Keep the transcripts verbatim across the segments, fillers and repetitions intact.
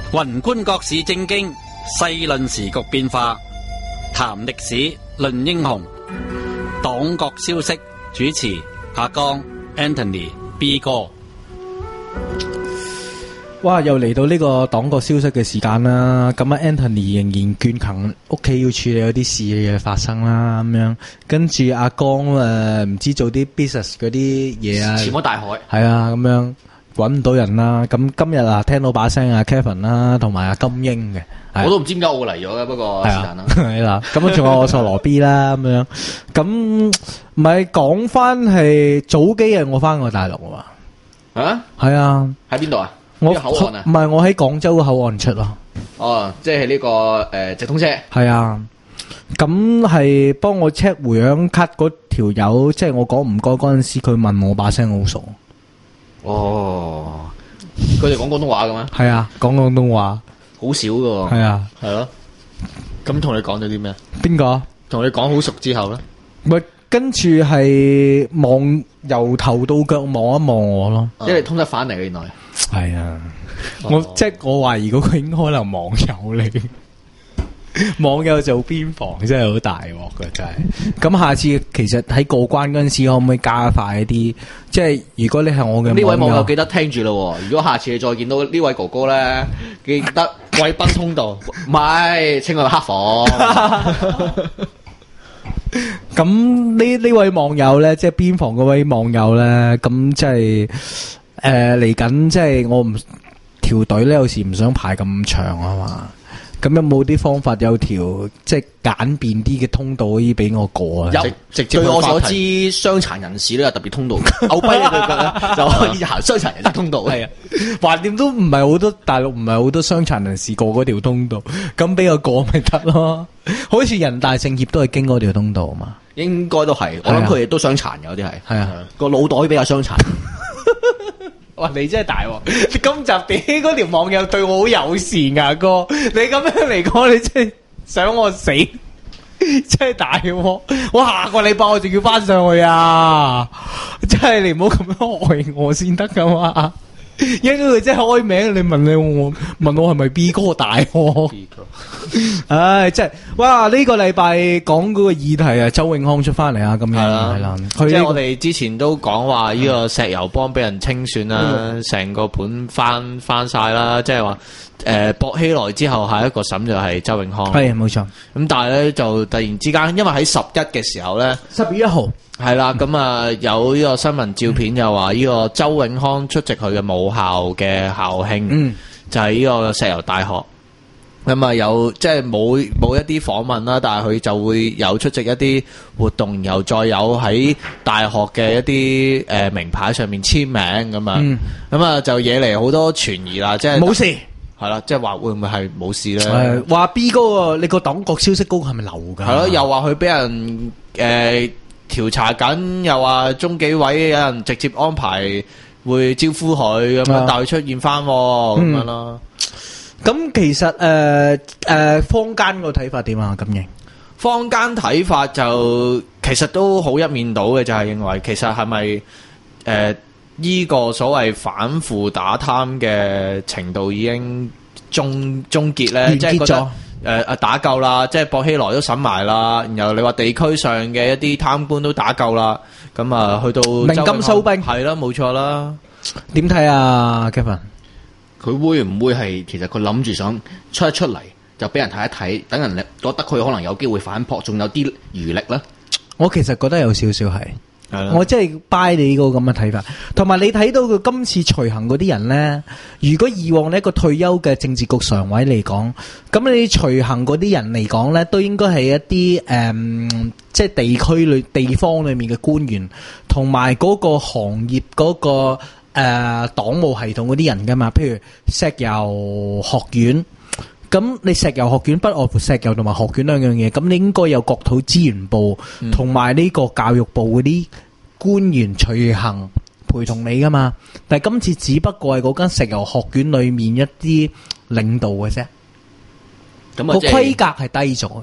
宏觀國市政經，細論時局變化，談歷史，論英雄。黨國消息，主持阿江 Anthony B 哥。 哇！又嚟到呢個黨國消息嘅時間啦，咁啊 Anthony 仍然倦勤，屋企要處理有啲事嘅發生啦，咁樣跟住阿江誒唔知做啲 business 嗰啲嘢啊， 潛咗大海， 係啊，咁樣揾唔到人啦。咁今日啊聽到把聲啊 Kevin 啦，同埋阿金英嘅， 我都唔知點解我會嚟咗嘅，不過是但啦。 係啦，咁啊仲有我索羅 B 啦，咁樣咁唔係講翻係早幾日我翻過大陸啊嘛， 啊， 係啊， 喺邊度啊？ 我口岸啊？ 唔係，我喺廣州嘅口岸出咯。 哦，即係呢、這個誒、呃、直通車。 係啊，咁係幫我 check 回響卡嗰條友，即係我講唔該嗰陣時，佢問我把聲好熟。 哦，佢哋講廣東話嘅咩？ 係啊，講廣東話， 好少嘅。 係啊， 係咯。咁同你講咗啲咩？ 邊個？ 同你講好熟之後咧？ 咪跟住係望由頭到腳望一望我咯， 因為通得返嚟嘅原來。 係啊，我、哦、即係我懷疑嗰個應該可能網友嚟，網友做邊防真係好大鑊㗎真係。咁下次其實喺過關嗰陣時，可唔可以加快一啲？即係如果你係我嘅呢位網友記得聽住咯。如果下次你再見到呢位哥哥咧，記得貴賓通道，唔係稱佢為黑房。 咁呢呢位網友咧，即係邊防嗰位網友咧，咁即係。誒，嚟緊即係我唔條隊咧，有時唔想排咁長啊嘛。咁有冇啲方法有條即係簡便啲嘅通道可以俾我過啊？ 有，直接據我所知，傷殘人士咧有特別通道，牛跛你對腳咧就可以行傷殘人士通道。係啊， 橫掂都唔係好多大陸唔係好多傷殘人士過嗰條通道，咁俾我過咪得咯？好似人大政協都係經嗰條通道啊嘛。 應該都係，我諗佢哋都傷殘嘅，有啲係。係啊，個腦袋比較傷殘。 哇！你真係大鑊！今集點嗰條網友對我好友善啊，哥！你咁樣嚟講，你真係想我死，真係大鑊！我下個禮拜我仲要翻上去啊！真係你唔好咁樣害我先得噶嘛！因為佢真係開名，你問你我問我係咪 B 哥大鑊？唉，真係哇！呢、這個禮拜講嗰個議題啊，周永康出翻嚟啊，咁樣係啦， 即係我哋之前都講話呢個石油幫俾人清算啦，成、嗯、個盤翻翻晒啦，即係話誒薄熙來之後下一個審就係周永康， 係冇錯。 咁但係咧就突然之間，因為喺十一嘅時候咧， 十月一號係啦，咁啊有呢個新聞照片又話呢個周永康出席佢嘅母校嘅校慶，嗯，就係呢個石油大學。咁啊有即係冇冇一啲訪問啦，但係佢就會有出席一啲活動，然後再有喺大學嘅一啲誒、呃、名牌上面簽名咁啊，咁、嗯、啊就惹嚟好多傳疑啦，即係冇事係啦，即係話會唔會係冇事咧？ 誒話 B 哥你個黨國消息高係咪流㗎？ 係咯，又話佢俾人誒調、呃、查緊，又話中紀委有人直接安排會招呼佢咁樣，但佢出現翻咁、嗯、樣咯。 咁其實誒誒、呃呃、坊間個睇法點啊？咁型坊間睇法就其實都好一面倒嘅，就係、是、認為其實係咪誒依個所謂反腐打貪嘅程度已經終終結咧？即係覺得誒誒、呃、打夠啦，即係薄熙來都審埋啦，然後你話地區上嘅一啲貪官都打夠啦，咁啊去到鳴金收兵係啦，冇錯啦。 點睇啊 Kevin？ 佢會唔會係其實佢諗住想出一出嚟就俾人睇一睇，等人覺得佢可能有機會反撲，仲有啲餘力咧？ 我其實覺得有少少係，我真係 buy 你呢個咁嘅睇法。同埋你睇到佢今次隨行嗰啲人咧，如果以往呢一個退休嘅政治局常委嚟講，咁你隨行嗰啲人嚟講咧，都應該係一啲誒、嗯，即係地區裏地方裏面嘅官員，同埋嗰個行業嗰、嗰個。誒、呃，黨務系統嗰啲人噶嘛，譬如石油學院，咁你石油學院不外乎石油同埋學院兩樣嘢，咁你應該有國土資源部同埋呢個教育部嗰啲官員隨行陪同你噶嘛，但係今次只不過係嗰間石油學院裏面一啲領導嘅啫，個規格係低咗嘅。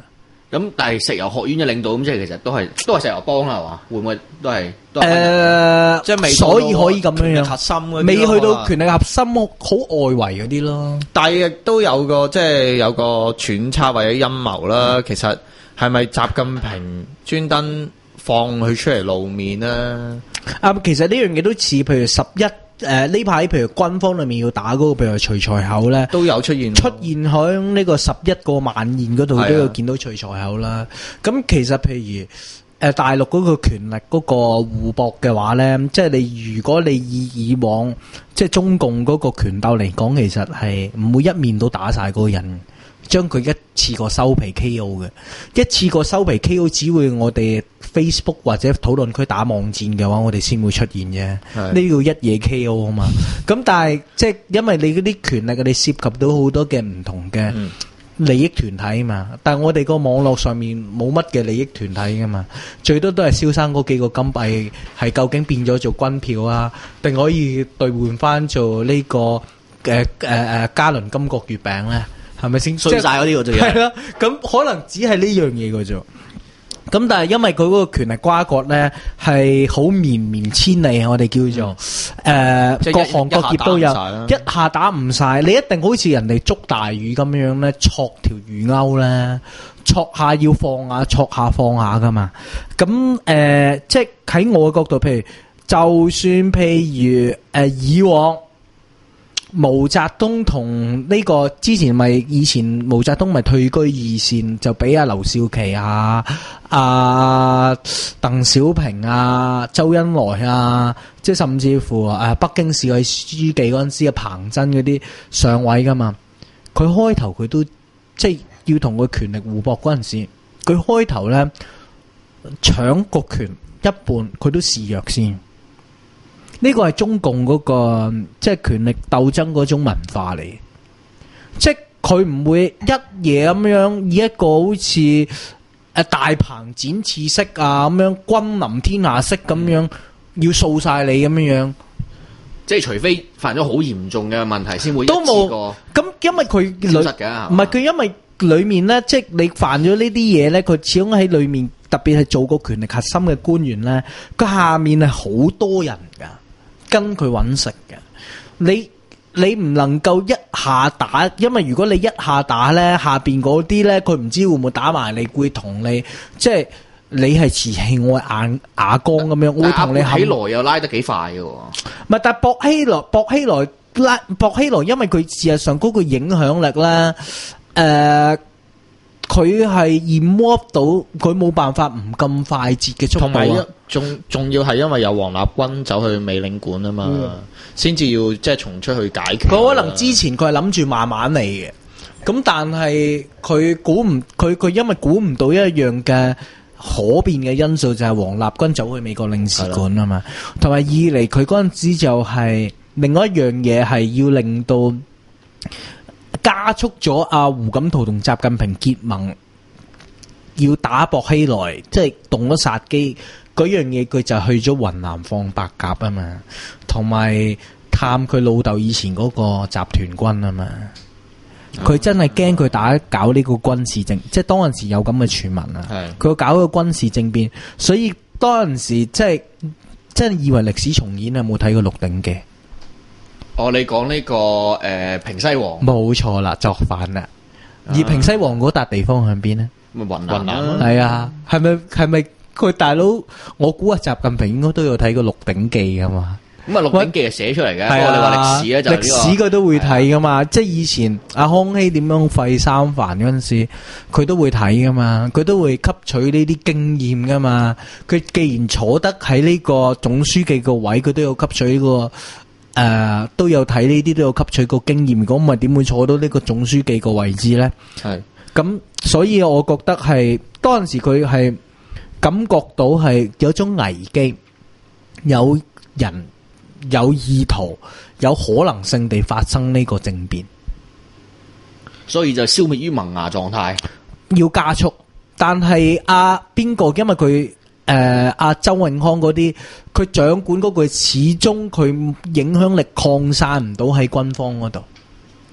咁但係石油學院嘅領導咁，即係其實都係都係石油幫啦，係嘛？會唔會都係？都係誒， 即係未到所以可以咁樣樣， 權力核心嗰啲咯未去到可能權力核心好外圍嗰啲咯。 但係亦都有個即係有個揣測或者陰謀啦。其實係咪習近平專登放佢出嚟露面咧？ 啊，其實呢樣嘢都似，譬如十一誒呢排，譬如軍方裏面要打嗰個，譬如徐才厚咧， 都有出現出現喺呢個十一個晚宴嗰度， 係啊都有見到徐才厚啦。咁其實譬如誒、呃、大陸嗰個權力嗰個互搏嘅話咧，即係你如果你以以往即係中共嗰個權鬥嚟講，其實係唔會一面都打晒嗰個人。將佢一次過收皮 K O 嘅，一次過收皮 K O 只會我哋 Facebook 或者討論區打網戰嘅話，我哋先會出現啫。呢叫一夜 K O 啊嘛。咁但係即係因為你嗰啲權力，你涉及到好多嘅唔同嘅利益團體嘛。嗯、但係我哋個網絡上面冇乜嘅利益團體噶嘛，最多都係蕭生嗰幾個金幣係究竟變咗做軍票啊，定可以兌換翻做呢、這個誒誒誒嘉麟金國月餅咧？係咪先衰晒嗰啲喎？仲要係啦，咁可能只係呢樣嘢嘅啫。咁但係因為佢嗰個權力瓜葛咧係好綿綿千里，我哋叫做誒、嗯呃、各行各業都有，一下打唔晒。你一定好似人哋捉大魚咁樣咧，戳條魚鈎咧，戳下要放下，戳下放下噶嘛。咁誒、呃，即係喺我嘅角度，譬如就算譬如誒、呃、以往。毛澤東同呢個之前咪以前毛澤東咪退居二線，就俾阿劉少奇啊、阿鄧小平啊、周恩來啊，即係甚至乎誒北京市委書記嗰陣時嘅彭真嗰啲上位噶嘛。佢開頭佢都即係要同佢權力互搏嗰陣時，佢開頭咧搶國權一半，佢都示弱先。呢個係中共嗰、那個即係權力鬥爭嗰種文化嚟，即係佢唔會一夜咁樣以一個好似誒大鵬展翅式啊咁樣君臨天下式咁樣要掃晒你咁樣樣， 即係除非犯咗好嚴重嘅問題先會一都冇次過咁，因為佢裏嘅唔係佢因為裏面咧，即係你犯咗呢啲嘢咧，佢始終喺裏面特別係做過權力核心嘅官員咧，佢下面係好多人噶。跟佢揾食嘅，你你唔能夠一下打，因為如果你一下打咧，下邊嗰啲咧，佢唔知會唔會打埋你，會同你即係你係瓷器，我係瓦瓦缸咁樣，會同你起來又拉得幾快嘅喎。 唔係，但係薄熙來，薄熙來拉薄熙來，因為佢事實上嗰個影響力咧，誒、呃。佢係 remove 到，佢冇辦法唔咁快捷嘅速度。 同埋一仲仲要係因為有王立軍走去美領館啊嘛，先至、嗯、要即係重出去解決。 佢可能之前佢係諗住慢慢嚟嘅，咁但係佢估唔佢佢因為估唔到一樣嘅可變嘅因素，就係王立軍走去美國領事館啊嘛。同埋二嚟佢嗰陣時就係、是、另外一樣嘢係要令到。加速咗阿胡錦濤同習近平結盟，要打薄熙來，即係動咗殺機嗰樣嘢，佢就去咗雲南放白鴿啊嘛，同埋探佢老豆以前嗰個集團軍啊嘛，佢真係驚佢打搞呢個軍事政，即係當陣時有咁嘅傳聞啊，佢搞個軍事政變，所以當陣時即係真係以為歷史重演啊！冇睇過《鹿鼎記》。 哦，你講呢、這個誒、呃、平西王， 冇錯啦，作反啦。而平西王嗰笪地方向邊呢？ 咪雲南啦。 係啊，係咪係咪佢大佬？我估啊，習近平應該都有睇過《鹿鼎記》噶嘛。 咁啊，《鹿鼎記》係寫出嚟嘅。 係啊， 你話歷史咧就係、這個、 歷史佢都會睇噶嘛。即係以前阿康熙點樣廢三藩嗰陣時，佢都會睇噶嘛。佢都會吸取呢啲經驗噶嘛。佢既然坐得喺呢個總書記個位，佢都有吸取呢、這個。誒、呃，都有睇呢啲，都有吸取過經驗。如果唔係，點會坐到呢個總書記個位置呢？係咁是，所以我覺得係當陣時佢係感覺到係有種危機，有人有意圖，有可能性地發生呢個政變， 所以就消滅於萌芽狀態， 要加速。但係阿邊個，因為佢。誒，阿、呃、周永康嗰啲，佢掌管嗰個始終佢影響力擴散唔到喺軍方嗰度，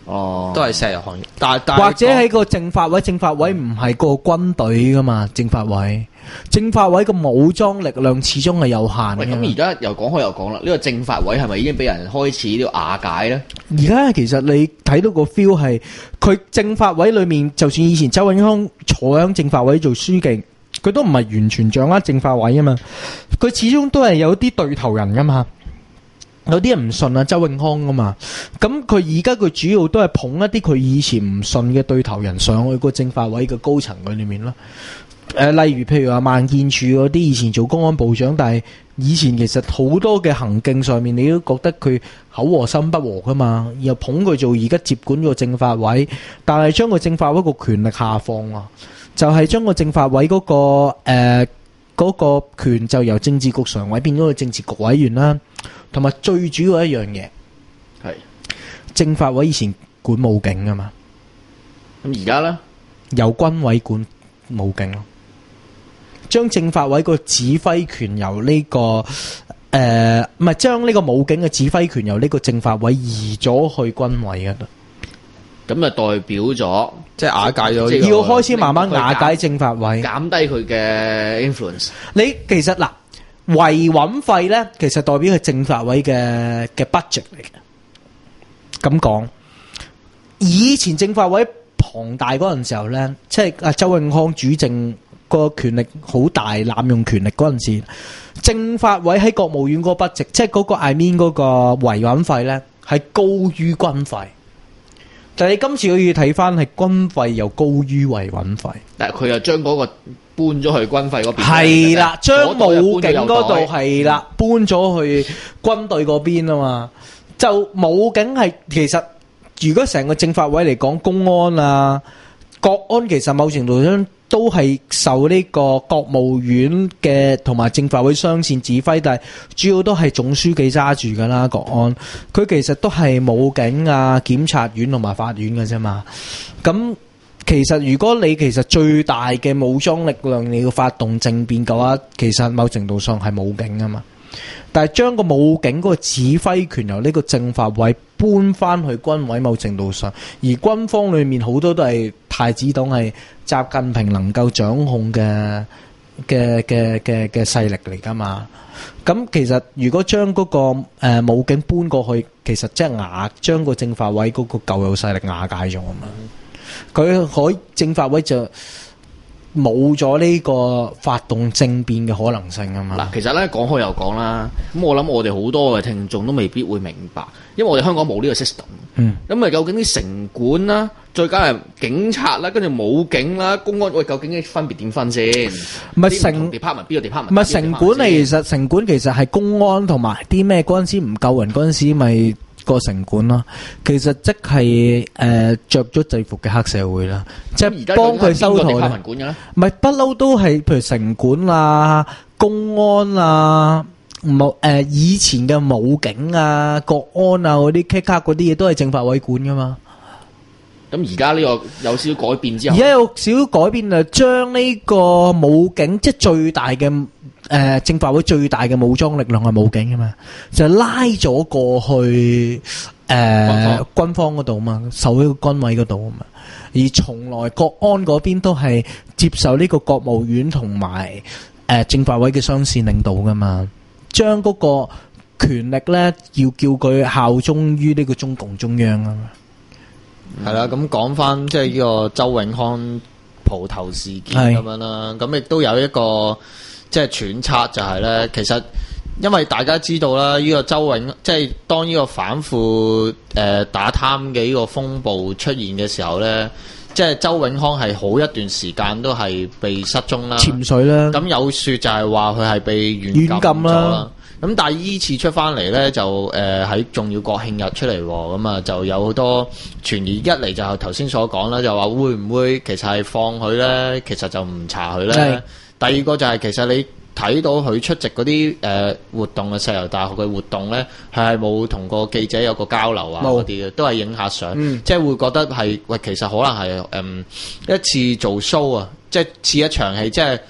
哦， 都係石油行業。但係但係或者喺個政法委，政法委唔係個軍隊噶嘛，政法委，政法委個武裝力量始終係有限喂， 嘅。 咁而家又講開又講啦，呢個政法委係咪已經俾人開始呢個瓦解咧？ 而家其實你睇到個 feel 係，佢政法委裏面，就算以前周永康坐喺政法委做書記，佢都唔係完全掌握政法委啊嘛，佢始終都係有啲對頭人噶嘛。有啲人唔信啊周永康噶嘛，咁佢而家佢主要都係捧一啲佢以前唔信嘅對頭人上去個政法委嘅高層嗰裏面咯。誒、呃，例如譬如話孟建柱嗰啲以前做公安部長，但係以前其實好多嘅行徑上面，你都覺得佢口和心不和噶嘛，又捧佢做而家接管個政法委，但係將個政法委個權力下放啊，就係、是、將個政法委嗰、那個誒嗰、呃那個權就由政治局常委變咗個政治局委員啦。同埋最主要一樣嘢係政法委以前管武警噶嘛， 咁而家咧由軍委管武警咯，將政法委個指揮權由呢、這個誒唔係將呢個武警嘅指揮權由呢個政法委移咗去軍委嗰度， 咁就代表咗即係瓦解咗、 即係要開始慢慢瓦解政法委， 減低佢嘅 influence。 你其實嗱。維穩費咧，其實代表係政法委嘅嘅 budget 嚟嘅。咁講，以前政法委龐大嗰陣時候咧，即係阿周永康主政個權力好大，濫用權力嗰陣時，政法委喺國務院嗰個 budget，即係嗰個 I mean 嗰個維穩費咧，係高於軍費。但係你今次可以睇翻係軍費又高於維穩費， 但係佢又將嗰個搬咗去軍費嗰邊， 係啦，將武警嗰度嗰係啦，搬咗去軍隊嗰邊啊嘛。就武警係其實，如果成個政法委嚟講，公安啊、國安，其實某程度上都係受呢個國務院嘅同埋政法委雙線指揮，但係主要都係總書記揸住噶啦。國安佢其實都係武警啊、檢察院同埋法院嘅啫嘛。咁其實如果你其實最大嘅武裝力量你要發動政變嘅話，其實某程度上係武警啊嘛。但係將個武警嗰個指揮權由呢個政法委搬翻去軍委，某程度上，而軍方裏面好多都係太子黨，係習近平能夠掌控嘅嘅嘅嘅嘅勢力嚟噶嘛。咁其實如果將嗰、嗰個誒、呃、武警搬過去，其實即係瓦將個政法委嗰個舊有勢力瓦解咗啊嘛。佢可政法委就冇咗呢個發動政變嘅可能性啊嘛。 嗱，其實咧講開又講啦，咁我諗我哋好多嘅聽眾都未必會明白，因為我哋香港冇呢個 system。 嗯。 咁啊，究竟啲城管啦，再加係警察啦，跟住武警啦、公安，喂，究竟啲分別點分先？ 唔係城 department 邊個 department？ 唔係城管，其實城管其實係公安同埋啲咩嗰陣時唔夠人嗰陣時咪。個城管啦，其實即係誒着咗制服嘅黑社會啦，即係幫佢收台啦。唔係不嬲都係，譬如城管啊、公安啊、武誒以前嘅武警啊、國安啊嗰啲 K 卡嗰啲嘢都係政法委管噶嘛。 咁而家呢個有少少改變之後， 而家有少少改變啊，將呢個武警即係最大嘅誒、呃、政法會最大嘅武裝力量係武警啊嘛，就拉咗過去誒、呃、軍方嗰度嘛，受呢個軍委嗰度啊嘛，而從來國安嗰邊都係接受呢個國務院同埋誒政法委嘅雙線領導噶嘛，將嗰個權力咧要叫佢效忠於呢個中共中央啊嘛。 係啦，咁講翻即係呢個周永康蒲頭事件咁樣啦，咁亦都有一個即係揣測就係咧，其實因為大家知道啦，呢個周永即係當呢個反腐誒打貪嘅呢個風暴出現嘅時候咧，即係周永康係好一段時間都係被失蹤啦、 潛水啦。咁有說就係話佢係被軟禁咗啦。咁但係依次出翻嚟咧，就誒喺重要國慶日出嚟，咁啊就有好多傳言。一嚟就頭先所講啦，就話會唔會其實係放佢咧？其實就唔查佢咧。第二個就係其實你睇到佢出席嗰啲誒活動嘅石油大學嘅活動咧，係冇同個記者有個交流啊嗰啲嘅，都係影下相，嗯、即係會覺得係喂，其實可能係誒、嗯、一次做 show 啊，即係似一場戲，即係。誒、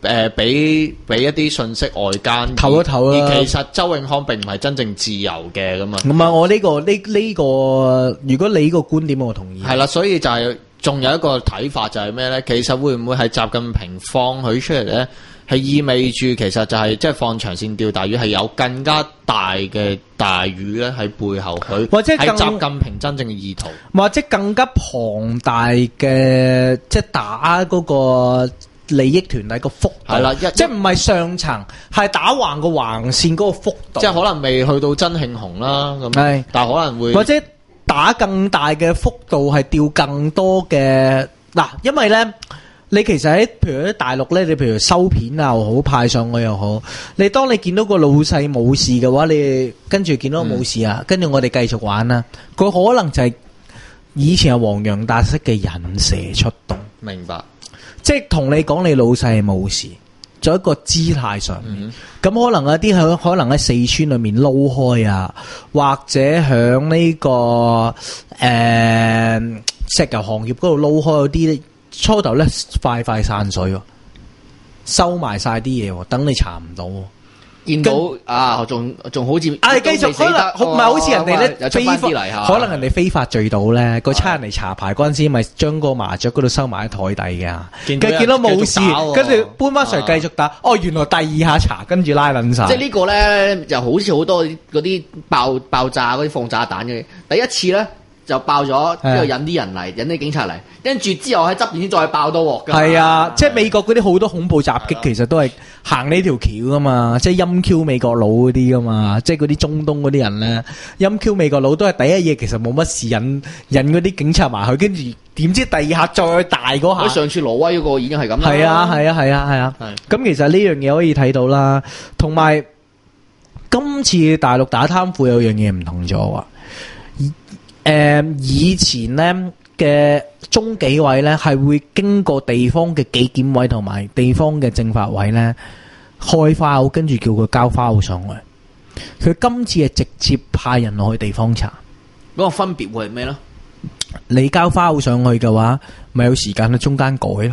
誒俾俾一啲信息外間， 唞一唞啦。 而其實周永康並唔係真正自由嘅咁啊。 唔係我呢、呢個呢呢、呢個，如果你呢個觀點我同意。 係啦，所以就係、是、仲有一個睇法就係咩咧？其實會唔會係習近平放佢出嚟咧？係意味住其實就係即係放長線釣大魚，係有更加大嘅大魚咧喺背後，佢或者係習近平真正嘅意圖， 或者更加龐大嘅即係打嗰個利益團體個幅度， 係啦， 即係唔係上層，係打橫個橫線嗰個幅度， 即係可能未去到曾慶紅啦咁， 係但係可能會或者打更大嘅幅度係釣更多嘅嗱，因為咧。你其實喺譬如喺大陸咧，你譬如收片啊又好，派上去又好，你當你見到個老細冇事嘅話，你跟住見到冇事啊，跟住我哋繼續玩啦。佢可能就係以前係黃洋達式嘅引蛇出洞， 明白， 即係同你講你老細係冇事，做一個姿態上面。咁、嗯、可能有啲喺可能喺四川裏面撈開啊，或者響呢、這個誒、呃、石油行業嗰度撈開嗰啲。初頭咧快快散水喎，收埋晒啲嘢喎，等你查唔到喎。 見到啊，仲仲好似啊，繼續可能唔係好似人哋咧非法，可能人哋非法聚到咧，個差人嚟查牌嗰陣時，咪將個麻雀嗰度收埋喺台底嘅。跟住見到冇事，跟住搬翻上嚟繼續打。哦，原來第二下查，跟住拉撚晒。 即係呢個咧，就好似好多嗰啲爆爆炸嗰啲放炸彈嘅。第一次咧。就爆咗，之後引啲人嚟，引啲警察嚟，跟住之後喺側邊先再爆多鑊㗎。係啊，即係美國嗰啲好多恐怖襲擊，其實都係行呢條橋㗎嘛，即係陰 Q 美國佬嗰啲㗎嘛，即係嗰啲中東嗰啲人咧，陰 Q 美國佬都係第一嘢，其實冇乜事引引嗰啲警察埋去，跟住點知第二下再大嗰下。 上次挪威嗰個已經係咁啦。 係啊，係啊，係啊，係啊。咁其實呢樣嘢可以睇到啦，同埋今次大陸打貪腐有樣嘢唔同咗啊。誒、呃，以前咧嘅中紀委咧係會經過地方嘅紀檢委同埋地方嘅政法委咧開花，跟住叫佢交花上去。佢今次係直接派人落去地方查。 嗰個分別會係咩咧？ 你交花上去嘅話，咪有時間喺中間改咯。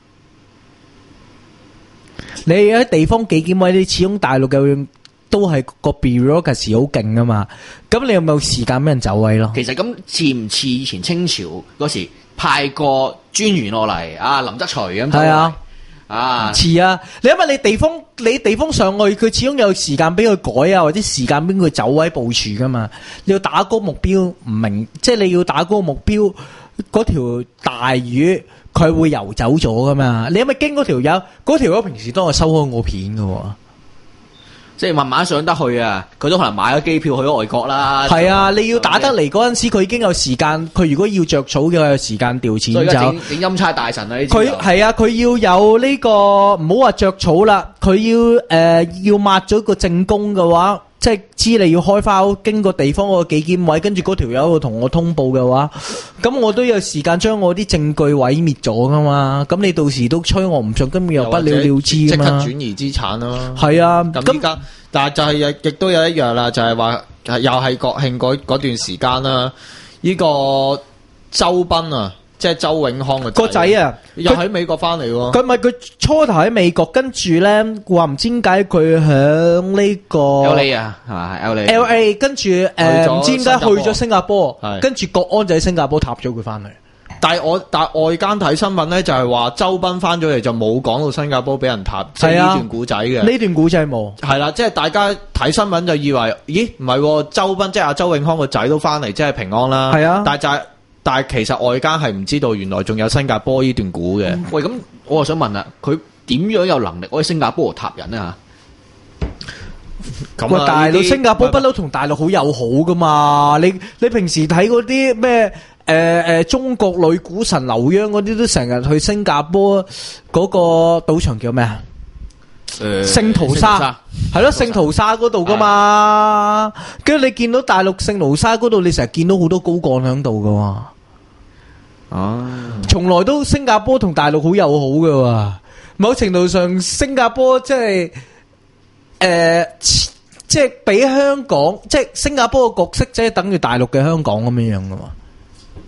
你喺地方紀檢委，你始終大陸嘅。都係個 bureaucracy 好勁啊嘛，咁你有冇時間俾人走位咯？ 其實咁似唔似以前清朝嗰時派個專員落嚟啊，林則徐咁？係啊，啊似啊！你因為你地方你地方上去，佢始終有時間俾佢改啊，或者時間俾佢走位部署噶嘛。你要打高目標唔明，即係你要打高目標嗰條大魚，佢會游走咗噶嘛？你因為經嗰條友，嗰條友平時都係收開我片噶喎。 即係慢慢上得去啊！佢都可能買咗機票去咗外國啦。 係啊，你要打得嚟嗰陣時，佢已經有時間。佢如果要着草嘅，有時間調錢走。 整整欽差大臣啊！呢佢係啊，佢要有呢、這個唔好話着草啦。佢要誒、呃、要抹咗個正宮嘅話，即係知你要開花，經過地方嗰個紀檢委，跟住嗰條友同我通報嘅話，咁我都有時間將我啲證據毀滅咗噶嘛。咁你到時都吹我唔上，根本又不了了之㗎嘛。 即刻轉移資產咯。 係啊， 咁依家但係就係亦亦都有一樣啦，就係話又係國慶嗰嗰段時間啦。呢、這個周斌啊，即係周永康嘅個仔啊， 又喺美國翻嚟喎。 佢咪佢初頭喺美國，跟住咧話唔知點解佢響呢個 L A 啊，係嘛 L A。L A 跟住誒唔知點解去咗新加坡，跟住國安就喺新加坡撻咗佢翻嚟。 但係我但係外間睇新聞咧，就係話周斌翻咗嚟就冇講到新加坡俾人撻，即係呢段古仔嘅。呢段古仔冇。 係啦，即係大家睇新聞就以為，咦唔係周斌即係阿周永康個仔都翻嚟，即係平安啦。係啊，但係就係但係其實外間係唔知道原來仲有新加坡呢段古嘅。 喂，咁我又想問啦，佢點樣有能力可以新加坡度撻人啊？ 咁啊，大陸新加坡不嬲同大陸好友好噶嘛？你你平時睇嗰啲咩？誒誒、呃呃，中國女股神劉央嗰啲都成日去新加坡嗰個賭場叫咩啊？誒，聖淘沙係咯，聖淘沙嗰度噶嘛。跟住你見到大陸聖淘沙嗰度，你成日見到好多高幹喺度噶。哦，從來都新加坡同大陸好友好噶。某程度上，新加坡即係誒，即係比香港，即係新加坡嘅角色，即係等於大陸嘅香港咁樣樣噶嘛。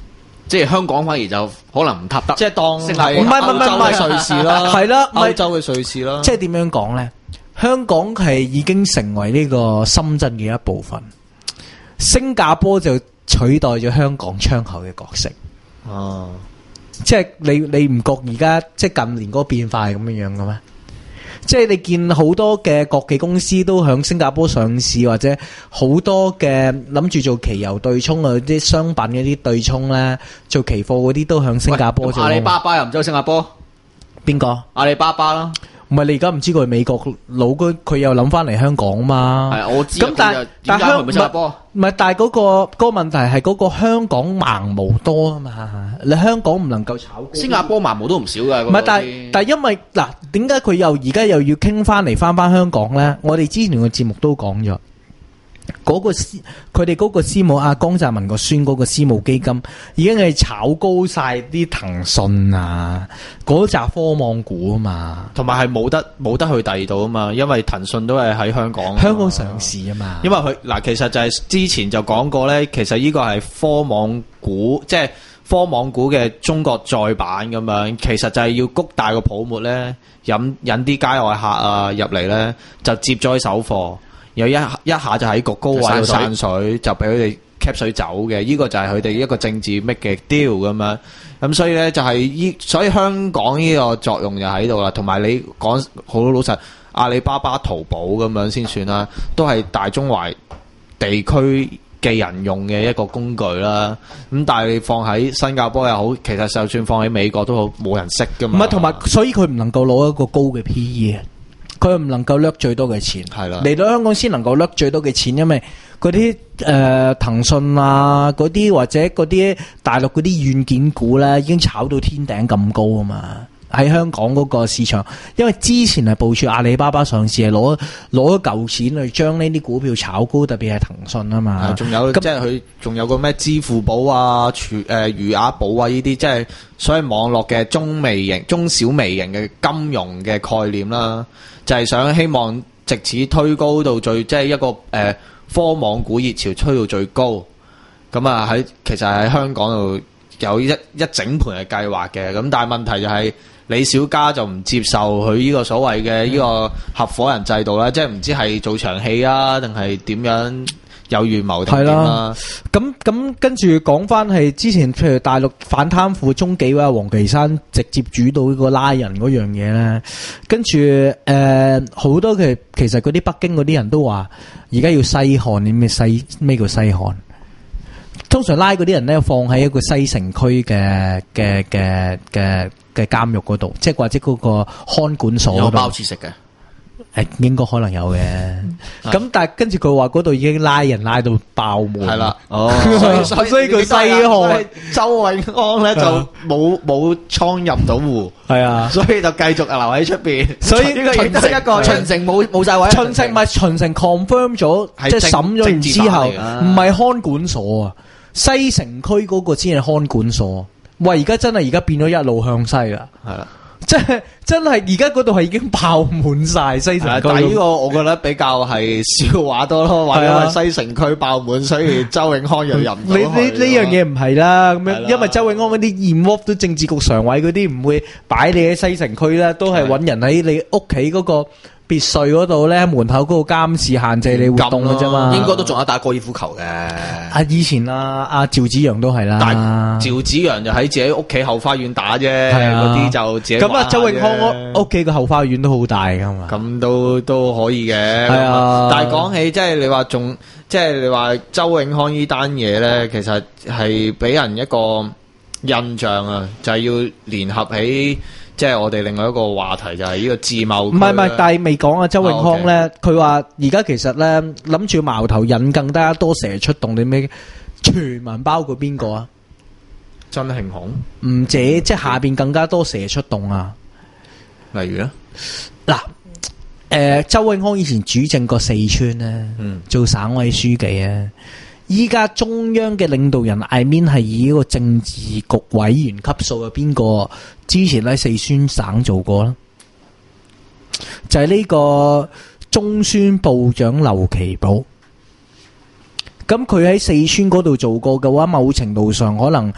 即係香港反而就可能唔塔得， 即係當新加坡係唔係唔係唔係歐洲嘅瑞士啦， 係啦，唔係歐洲嘅瑞士啦， 即係點樣講咧？香港係已經成為呢個深圳嘅一部分，新加坡就取代咗香港窗口嘅角色。 哦， 即係你你唔覺而家即係近年嗰個變化係咁樣樣嘅咩？即係你見好多嘅國際公司都響新加坡上市，或者好多嘅諗住做期油對沖啊，啲商品嗰啲對沖咧，做期貨嗰啲都響新加坡做。 阿里巴巴又唔走新加坡， 邊個？ 阿里巴巴啦。 唔係你而家唔知佢係美國佬，佢佢又諗翻嚟香港嘛？ 係我知。 咁但係但係香唔係新加坡， 唔係，但係嗰個嗰個問題係嗰個香港盲毛多啊嘛，你香港唔能夠炒高。 新加坡盲毛都唔少㗎。 唔係，但係但係因為嗱，點解佢又而家又要傾翻嚟翻翻香港咧？我哋之前個節目都講咗。嗰個私佢哋嗰個私募阿江澤民個孫嗰個私募基金已經係炒高晒啲騰訊啊嗰扎科網股啊嘛， 同埋係冇得冇得去第二度啊嘛，因為騰訊都係喺香港， 香港上市啊嘛。 因為佢嗱，其實就係之前就講過咧，其實呢個係科網股，即係科網股嘅中國再版咁樣，其實就係要谷大個泡沫咧，引引啲街外客啊入嚟咧，就接咗啲手貨。有一一下就喺個高位度散水，就俾佢哋 cap 水走嘅。呢個就係佢哋一個政治 make 嘅 deal 咁樣。咁所以咧就係依，所以香港呢個作用就喺度啦。同埋你講好老實，阿里巴巴、淘寶咁樣先算啦，都係大中華地區嘅人用嘅一個工具啦。咁但係你放喺新加坡又好，其實就算放喺美國都好，冇人識噶嘛。 唔係，同埋所以佢唔能夠攞一個高嘅 P E。佢唔能夠掠最多嘅錢， 係啦， 嚟到香港先能夠掠最多嘅錢，因為嗰啲誒騰訊啊，嗰啲或者嗰啲大陸嗰啲軟件股咧，已經炒到天頂咁高啊嘛！喺香港嗰個市場，因為之前係部署阿里巴巴上市，係攞攞一嚿錢去將呢啲股票炒高，特別係騰訊啊嘛。 仲有即係佢仲有個咩支付寶啊、全誒餘額寶啊呢啲，即係所謂網絡嘅中微型、中小微型嘅金融嘅概念啦。就係想希望藉此推高到最，即係一個誒、呃、科網股熱潮推到最高。咁啊喺其實喺香港度有一一整盤嘅計劃嘅。咁但係問題就係李小加就唔接受佢呢個所謂嘅呢個合夥人制度啦，即係唔知係做場戲啊，定係點樣有預謀定點啦。 咁咁跟住講翻係之前，譬如大陸反貪腐中紀委黃岐山直接主導呢個拉人嗰樣嘢咧，跟住誒好多嘅其實嗰啲北京嗰啲人都話，而家要西漢，你咩西咩叫西漢？通常拉嗰啲人咧，放喺一個西城區嘅嘅嘅嘅嘅監獄嗰度，即係或者嗰個看管所嗰度。 有包切食嘅。 誒，應該可能有嘅，咁、嗯、但係跟住佢話嗰度已經拉人拉到爆滿， 係啦，哦， 所以所以佢西漢周永康咧就冇冇倉入到戶， 係啊， 所以就繼續留喺出邊， 所以呢個亦都係一個秦城冇冇晒位， 秦城咪秦城 confirm 咗，即係審咗完之後，唔係看管所啊，西城區嗰個先係看管所，喂，而家真係而家變咗一路向西啦，係啦。即係真係而家嗰度係已經爆滿晒西城區， 但係呢個我覺得比較係笑話多咯，或者係西城區爆滿，所以周永康又入唔到去。 你呢呢樣嘢唔係啦，咁樣因為周永康嗰啲 involve 都政治局常委嗰啲唔會擺你喺西城區啦，都係揾人喺你屋企嗰個別墅嗰度咧，門口嗰個監視限制你活動嘅啫嘛。 應該都仲有打高爾夫球嘅。 啊，以前啊，阿趙子陽都係啦。 但趙子陽就喺自己屋企後花園打啫，嗰啲就自己。 咁啊，周永康屋屋企個後花園都好大噶嘛。 咁都都可以嘅。 係啊。 但係講起即係你話仲即係你話周永康呢單嘢咧，其實係俾人一個印象啊，就係要聯合起。即係我哋另外一個話題就係呢個自貿。唔係唔係， 但係未講啊。周永康咧，佢話而家其實咧諗住矛頭引更加多蛇出洞，你咩傳聞包括邊個啊？ 曾慶紅唔止，即係下邊更加多蛇出洞啊！ 例如咧， 嗱，誒，周永康以前主政過四川咧，嗯，做省委書記啊。依家中央嘅領導人 I mean 係以一個政治局委員級數嘅邊個？之前喺四川省做過啦，就係、是、呢個中宣部長劉奇葆。咁佢喺四川嗰度做過嘅話，某程度上可能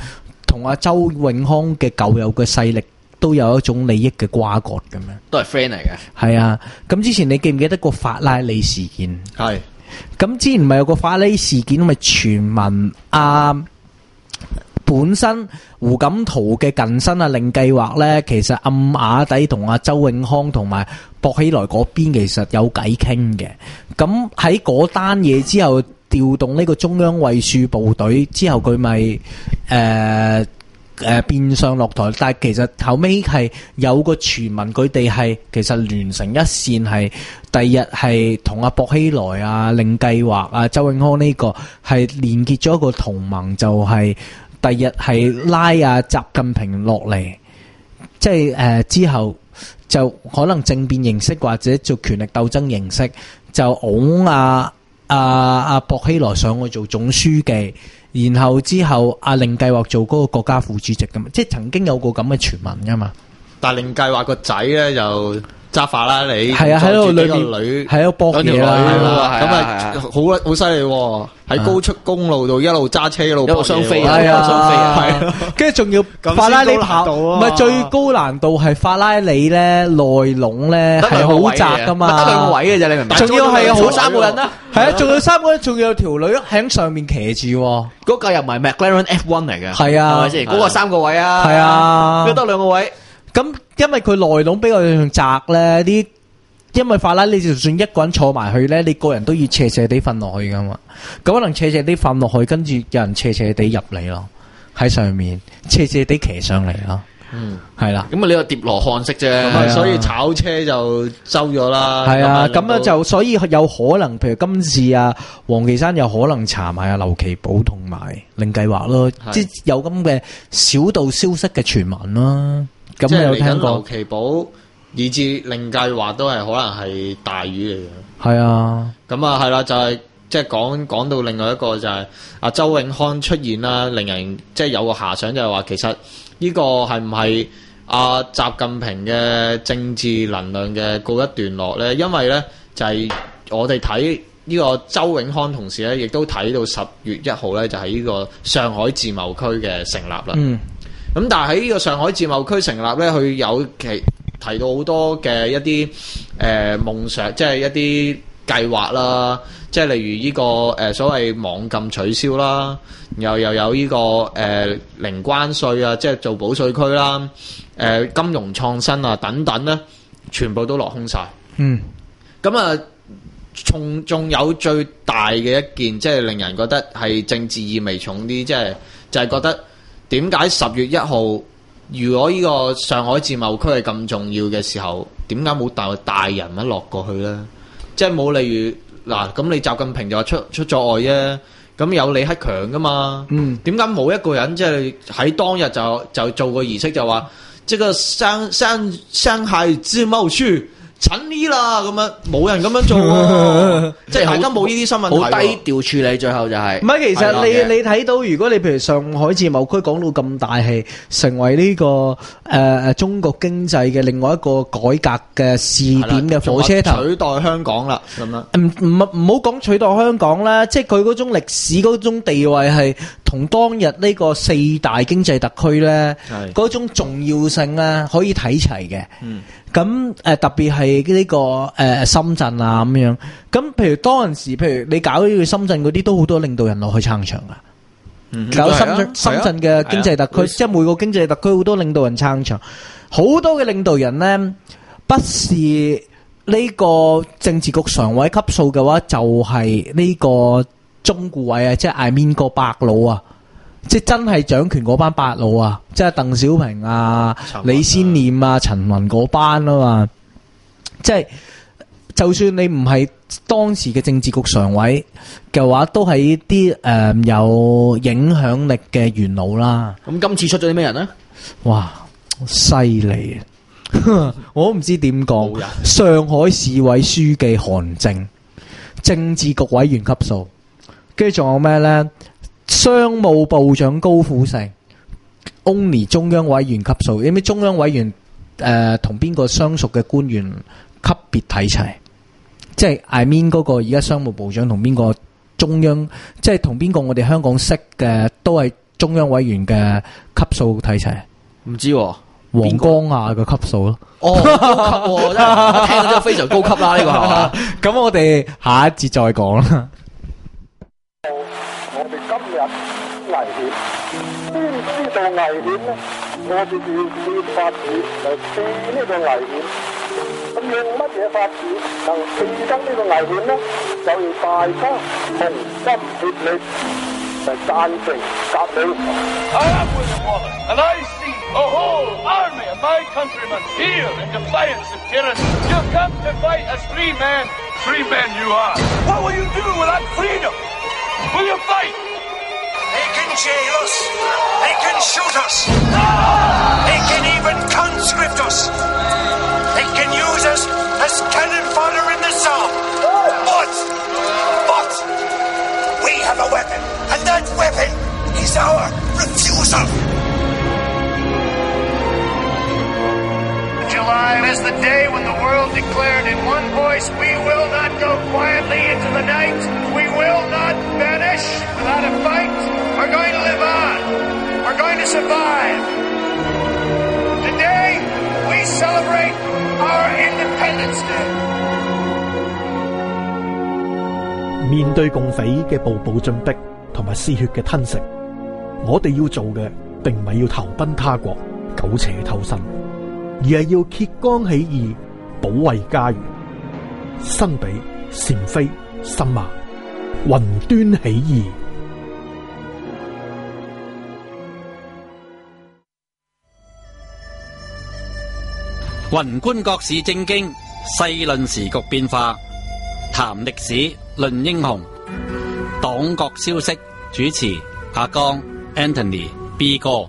同阿周永康嘅舊有嘅勢力都有一種利益嘅瓜葛咁樣， 都係 friend 嚟嘅。 係啊，咁之前你記唔記得個法拉利事件？ 係咁之前唔係有個法拉利事件，咪傳聞啊，本身胡錦濤嘅近身啊令計劃咧，其實暗啞底同阿周永康同埋薄熙來嗰邊其實有偈傾嘅。咁喺嗰單嘢之後，調動呢個中央衛戍部隊之後，佢咪誒誒變相落台。但係其實後尾係有個傳聞，佢哋係其實連成一線，係第二日係同阿薄熙來啊、令計劃啊、周永康呢個係連結咗一個同盟，就係、是。第日係拉啊習近平落嚟，即係誒、呃、之後就可能政變形式或者做權力鬥爭形式，就拱阿阿阿薄熙來上去做總書記，然後之後阿令計劃做嗰個國家副主席噶嘛，即係曾經有個咁嘅傳聞噶嘛。 但係令計劃個仔咧就揸法拉利， 係啊喺度裏邊女喺度搏嘢啦， 咁啊好好犀利喎！喺高速公路度一路揸車一路一路雙飛啊， 一路雙飛啊， 跟住仲要法拉利跑，唔係最高難度係法拉利咧內籠咧係好窄噶嘛， 得兩個位嘅啫，你明唔明？ 仲要係好三個人啦， 係啊，仲有三個人，仲有條女喺上面騎住， 嗰架又唔係 McLaren F 一 嚟嘅， 係啊， 係咪先？嗰個三個位啊， 係啊， 得兩個位。 咁因為佢內籠比較窄咧，啲因為法拉利就算一個人坐埋去咧，你個人都要斜斜地瞓落去噶嘛。咁可能斜斜地瞓落去，跟住有人斜斜地入嚟咯，喺上面斜斜地騎上嚟咯。嗯，係啦。 咁啊，呢個疊羅漢式啫， 咁啊，所以炒車就收咗啦。 係啊，咁樣就所以有可能，譬如今次啊，王岐山有可能查埋啊劉奇寶同埋令計劃咯，即係有咁嘅小道消息嘅傳聞啦。咁即係有聽過劉奇寶，以至令計劃都係可能係大魚嚟嘅。 係啊， 咁啊係啦，就係即係講講到另外一個就係阿周永康出現啦，令人即係有個遐想就係話，其實呢個係唔係阿習近平嘅政治能量嘅告一段落咧？因為咧就係我哋睇呢個周永康同時咧，亦都睇到十月一號咧就係呢個上海自貿區嘅成立啦。 嗯。 咁但係喺呢個上海自貿區成立咧，佢有其提到好多嘅一啲誒、呃、夢想，即係一啲計劃啦，即係例如呢、這個誒、呃、所謂網禁取消啦，又又有呢、這個誒、呃、零關稅啊，即係做保稅區啦，誒、呃、金融創新啊等等咧，全部都落空晒。 嗯， 咁啊，仲仲有最大嘅一件，即係令人覺得係政治意味重啲，即係就係、是、覺得。點解十月一號，如果呢個上海自貿區係咁重要嘅時候，點解冇大大人物落過去呢？即係冇例如嗱，咁你習近平就話出出咗外啫，咁有李克強噶嘛？嗯，點解冇一個人即係喺當日就就做個儀式就話，即個上上上海自貿區陳呢啦咁樣，冇人咁樣做喎，即係大家冇呢啲新聞， 好低調處理，最後就係、是。 唔係，其實你你睇到，如果你譬如上海自貿區講到咁大氣，成為呢、這個誒誒、呃、中國經濟嘅另外一個改革嘅試點嘅火車頭， 取代香港啦咁樣。 唔唔唔好講取代香港啦，即係佢嗰種歷史嗰種地位係同當日呢個四大經濟特區咧，嗰種重要性咧可以睇齊嘅。嗯。咁誒、呃、特別係呢、這個誒、呃、深圳啊咁樣，咁譬如當陣時，譬如你搞呢個深圳嗰啲，都好多領導人落去撐場噶。嗯、搞深圳、啊、深圳嘅經濟特區，啊、即係每個經濟特區好多領導人撐場，好多嘅領導人呢，不是呢個政治局常委級數嘅話，就係、是、呢個中顧委啊，即係 I mean 個伯佬啊。即係真係掌權嗰班八佬啊，即係鄧小平啊、李先念啊、陳雲嗰班啊嘛。即係就算你唔係當時嘅政治局常委嘅話，都係啲誒有影響力嘅元老啦。 咁今次出咗啲咩人呢？ 哇，犀利啊！我都唔知點講。上海市委書記韓正，政治局委員級數，跟住仲有咩呢？商務部長高虎城 ，only 中央委員級數，有咩中央委員誒同邊個相屬嘅官員級別睇齊？即係 I mean 嗰個而家商務部長同邊個中央，即係同邊個我哋香港識嘅都係中央委員嘅級數睇齊？ 唔知喎。 黃光亞嘅級數咯。 哦，高級喎，真係聽到真係非常高級啦，呢個係嘛？ 咁我哋下一節再講啦。 我哋今日危險，先知道危險咧，我哋就要設法子嚟避呢個危險。咁用乜嘢法子能避得呢個危險咧？就要大家同心協力嚟贊成革命。 I am William Wallace, and I see a whole army of my countrymen here in defiance of tyranny. You come to fight as free men. Free men you are. What will you do without freedom? Will you fight? They can jail us. They can shoot us. They can even conscript us. They can use us as cannon fodder in the Somme. But, but, we have a weapon, and that weapon is our refusal. July is the day when the world declared in one voice, we will not go quietly into the night. We will not vanish without a fight. We're going to live on. We're going to survive. Today, we celebrate our Independence Day. 面對共匪嘅步步進逼同埋鮮血嘅吞食，我哋要做嘅並唔係要投奔他國、苟且偷生，而係要揭竿起義，保衛家園。新比、禪飛、森馬，雲端起義。 宏觀國事政經，細論時局變化，談歷史，論英雄。黨國消息，主持阿江 Anthony B 哥。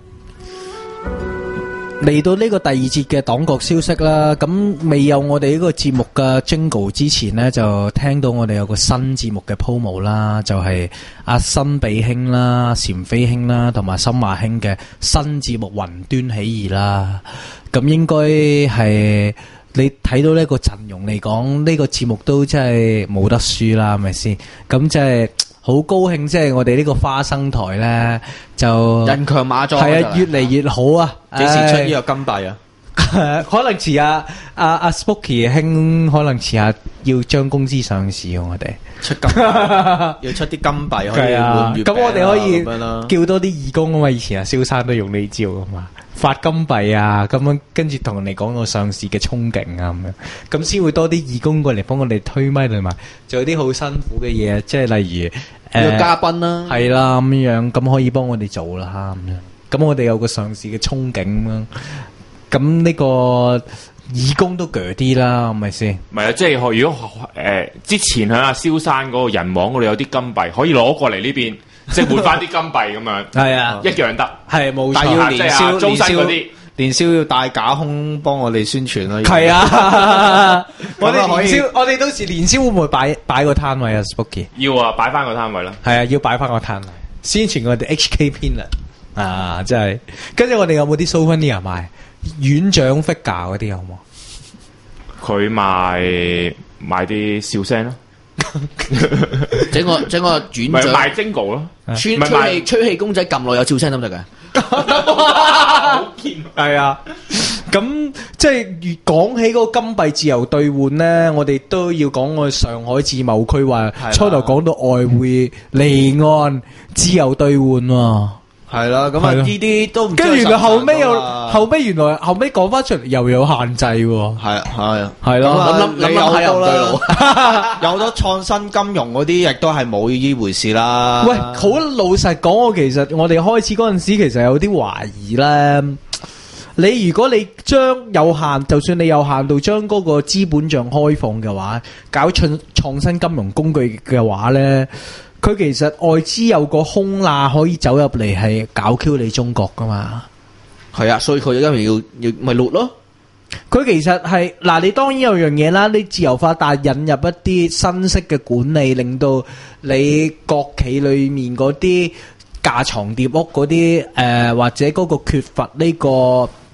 嚟到呢個第二節嘅黨國消息啦，咁未有我哋呢個節目嘅 Jingle 之前呢，就聽到我哋有個新節目嘅 promo 啦，就係、是、阿新比兄啦、禪飛兄啦同埋森馬兄嘅新節目雲端起義啦。咁應該係你睇到呢個陣容嚟講，呢個節目都真係冇得輸啦，係咪先？咁即係好高興，即係我哋呢個花生台咧就人強馬壯， 係啊，越嚟越好啊！ 幾時出呢個金幣啊？ 可能遲下阿阿 Spooky 兄，可能遲下要將公司上市喎，我哋出金幣要出啲金幣可以換月餅啊， 咁我哋可以咁樣啦， 叫多啲義工啊嘛！以前阿蕭生都用呢招啊嘛，發金幣啊，咁樣跟住同人哋講個上市嘅憧憬啊咁樣，咁先會多啲義工過嚟幫我哋推咪同埋，仲有啲好辛苦嘅嘢，即係例如誒嘉賓啦， 係啦咁樣，咁可以幫我哋做啦咁樣，咁我哋有個上市嘅憧憬啦。咁呢個義工都鋸啲啦，係咪先？ 唔係啊，即係如果誒、呃、之前喺阿蕭山嗰個人網嗰度有啲金幣，可以攞過嚟呢邊，即係換翻啲金幣咁樣。係啊，一樣得。係冇錯。 但要年宵租新嗰啲， 年宵要帶假空幫我哋宣傳咯。 係啊，我哋年宵，我哋到時年宵會唔會擺擺個攤位啊 ？Spooky 要啊，擺翻個攤位啦。 係啊，要擺翻個攤位，宣傳我哋 H K 篇啦。啊，真係。跟住我哋有冇啲 souvenir 賣？院長 figure 嗰啲有冇？ 佢賣賣啲笑聲咯， 整個整個院長賣 jingle 咯， 吹吹氣吹氣公仔撳落有笑聲得唔得㗎？ 好堅係啊！咁即係越講起嗰個金幣自由兌換咧，我哋都要講我上海自貿區話初頭講到外匯離岸自由兌換喎。 係啦，咁啊呢啲都唔知。 跟住佢後尾又後尾原來後尾講翻出嚟又有限制喎。 係啊係啊， 係咯。 諗諗諗諗下啦， 有好多創新金融嗰啲亦都係冇呢回事啦。 喂，好老實講，我其實我哋開始嗰陣時其實有啲懷疑咧。你如果你將有限，就算你有限度將嗰個資本帳開放嘅話，搞創創新金融工具嘅話咧。佢其實外資有個空罅可以走入嚟，係搞 Q 你中國噶嘛？ 係啊，所以佢因為要要咪落咯。 佢其實係嗱，你當然有樣嘢啦，你自由化但係引入一啲新式嘅管理，令到你國企裏面嗰啲架床疊屋嗰啲誒，或者嗰個缺乏呢個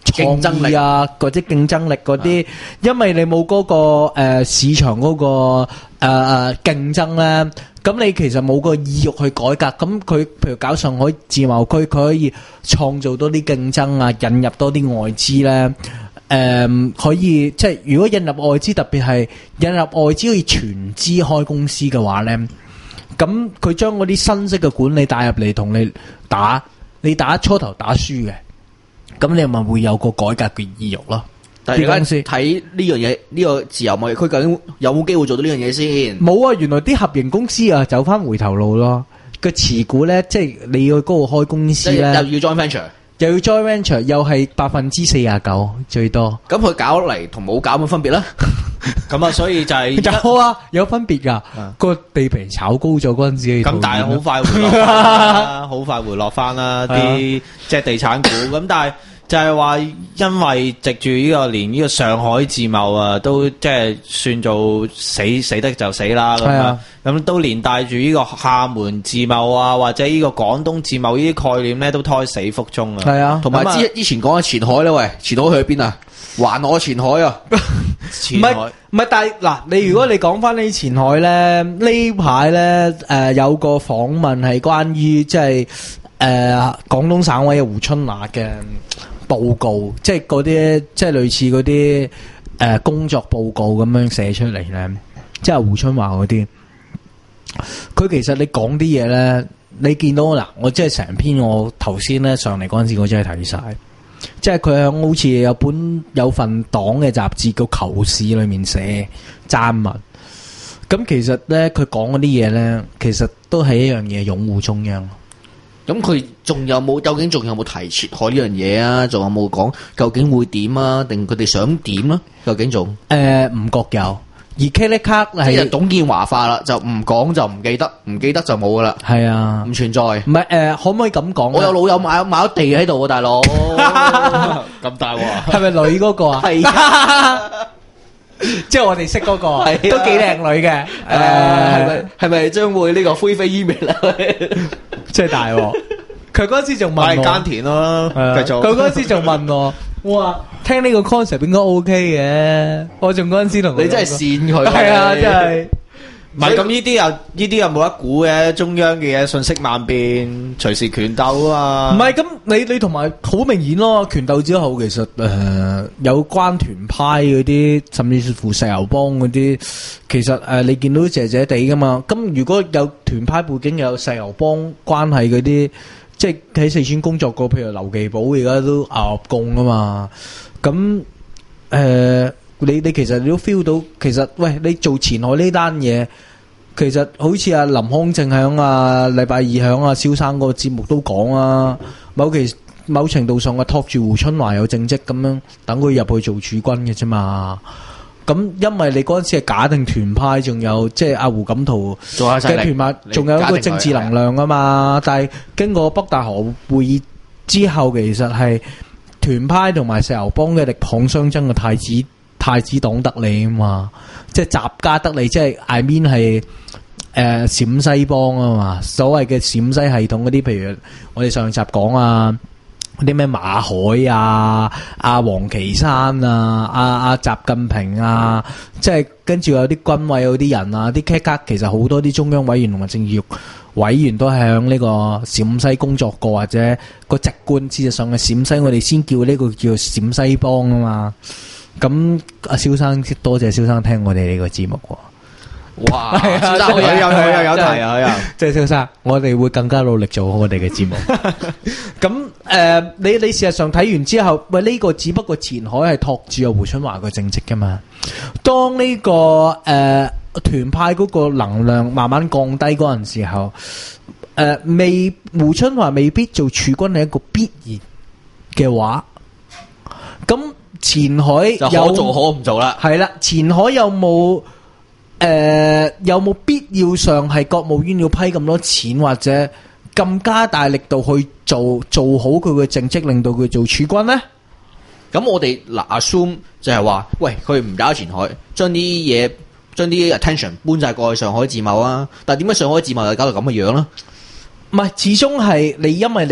創意啊，或者競爭力嗰啲，因為你冇嗰、嗰個誒、呃、市場嗰、嗰個誒誒競爭咧，咁你其實冇個意欲去改革。咁佢譬如搞上海自貿區，佢可以創造多啲競爭啊，引入多啲外資咧。誒、嗯，可以即係如果引入外資，特別係引入外資可以全資開公司嘅話咧，咁佢將嗰啲新式嘅管理帶入嚟同你打，你打初頭打輸嘅，咁你咪會有個改革嘅意欲咯。 但係而家睇呢樣嘢，呢、這個自由貿易區究竟有冇機會做到呢樣嘢先？ 冇啊！原來啲合營公司啊走翻回頭路咯。個持股咧，即係你要去嗰度開公司咧，又要 join venture。 又要 join venture， 又係百分之四十九最多。 咁佢搞嚟同冇搞有乜分別啦？ 咁啊，所以就係、是、 有啊，有分別噶。個地皮炒高咗嗰陣時， 咁但係好快回落翻啦，好快回落翻啦啲即係地產股。咁但係就係話，因為藉住呢個連呢個上海自貿啊，都即係算做死死得就死啦。咁啊，咁都連帶住呢個廈門自貿啊，或者呢個廣東自貿呢啲概念咧，都胎死腹中啊。 係啊，同埋之之前講嘅前海咧，喂，前海去邊啊？還我前海啊！ 前海唔係，但係嗱，你如果你講翻呢前海咧，呢排咧誒有個訪問係關於即係誒廣東省委嘅胡春華嘅報告，即係嗰啲即係類似嗰啲誒工作報告咁樣寫出嚟咧，即係胡春華嗰啲。佢其實你講啲嘢咧，你見到嗱，我即係成篇我頭先咧上嚟嗰陣時，我真係睇晒。即係佢喺好似有本有份黨嘅雜誌叫《求是》裏面寫撰文。咁其實咧，佢講嗰啲嘢咧，其實都係一樣嘢，擁護中央。 咁佢仲有冇？究竟仲有冇提切海呢樣嘢啊？仲有冇講究竟會點啊？定佢哋想點啊？究竟仲誒唔覺有。而 K 呢卡係董建華化啦，就唔講就唔記得，唔記得就冇噶啦。 係啊， 唔存在。唔係誒，可唔可以咁講？ 我有老友買買咗地喺度啊，大佬。 咁大鑊， 係咪女嗰個啊？ 係啊， 即係我哋識嗰個，都幾靚女嘅。誒， 係咪係咪將會呢個灰飛煙滅啦？ 即係大鑊。佢嗰時仲問我耕田咯，繼續。 佢嗰時仲問我。哇！聽呢個 concept 應該 OK 嘅，我仲嗰陣時同你真係扇佢， 係啊，真係。 唔係咁呢啲又呢啲又冇得估嘅，中央嘅嘢瞬息萬變，隨時拳鬥啊嘛。 唔係咁，你你同埋好明顯咯，拳鬥之後其實誒、呃、有關團派嗰啲，甚至乎石油幫嗰啲，其實誒、呃、你見到謝謝地噶嘛。咁如果有團派背景，有石油幫關係嗰啲。即係喺四川工作過，譬如劉奇寶而家都熬供啊嘛。咁誒、呃，你你其實你都 feel 到，其實喂，你做前海呢單嘢，其實好似阿林康正響啊，禮拜二響啊，蕭生個節目都講啊，某其某程度上啊，托住胡春華有正職咁樣，等佢入去做駐軍嘅啫嘛。咁因為你嗰陣時係假定團派，仲有即係阿胡錦濤嘅團派，仲有一個政治能量啊嘛。但係經過北大河會議之後，其實係團派同埋石油幫嘅力捧相爭嘅太子太子黨得利啊嘛，即係習家得利，即係 I mean 係誒陝西幫啊嘛。所謂嘅陝西系統嗰啲，譬如我哋上集講啊。啲咩馬海啊、阿王岐山啊、阿阿習近平啊，即係跟住有啲軍委嗰啲人啊，啲 K 卡其實好多啲中央委員同埋政治委員都係響呢個陝西工作過，或者個籍貫事實上嘅陝西，我哋先叫呢個叫陝西幫啊嘛。咁阿蕭生，多謝蕭生聽我哋呢個節目喎。 哇！ 蕭生有有有有有提啊！有， 即係蕭生，我哋會更加努力做好我哋嘅節目。咁誒、呃，你你事實上睇完之後，喂，呢、這個只不過前海係托住阿胡春華個政績噶嘛。當呢、這個誒團、呃、派嗰個能量慢慢降低嗰陣時候，誒、呃、未胡春華未必做駐軍係一個必然嘅話，咁前海有就可做可唔做啦。 係啦，前海有冇？誒、呃，有冇必要上係國務院要批咁多錢，或者咁加大力度去做做好佢嘅政績，令到佢做駐軍呢？ 咁我哋嗱 assume 就係話，喂，佢唔搞前海，將啲嘢，將啲 attention 搬晒過去上海自貿啊！但係點解上海自貿又搞到咁嘅樣呢？ 唔係，始終係你因為你誒、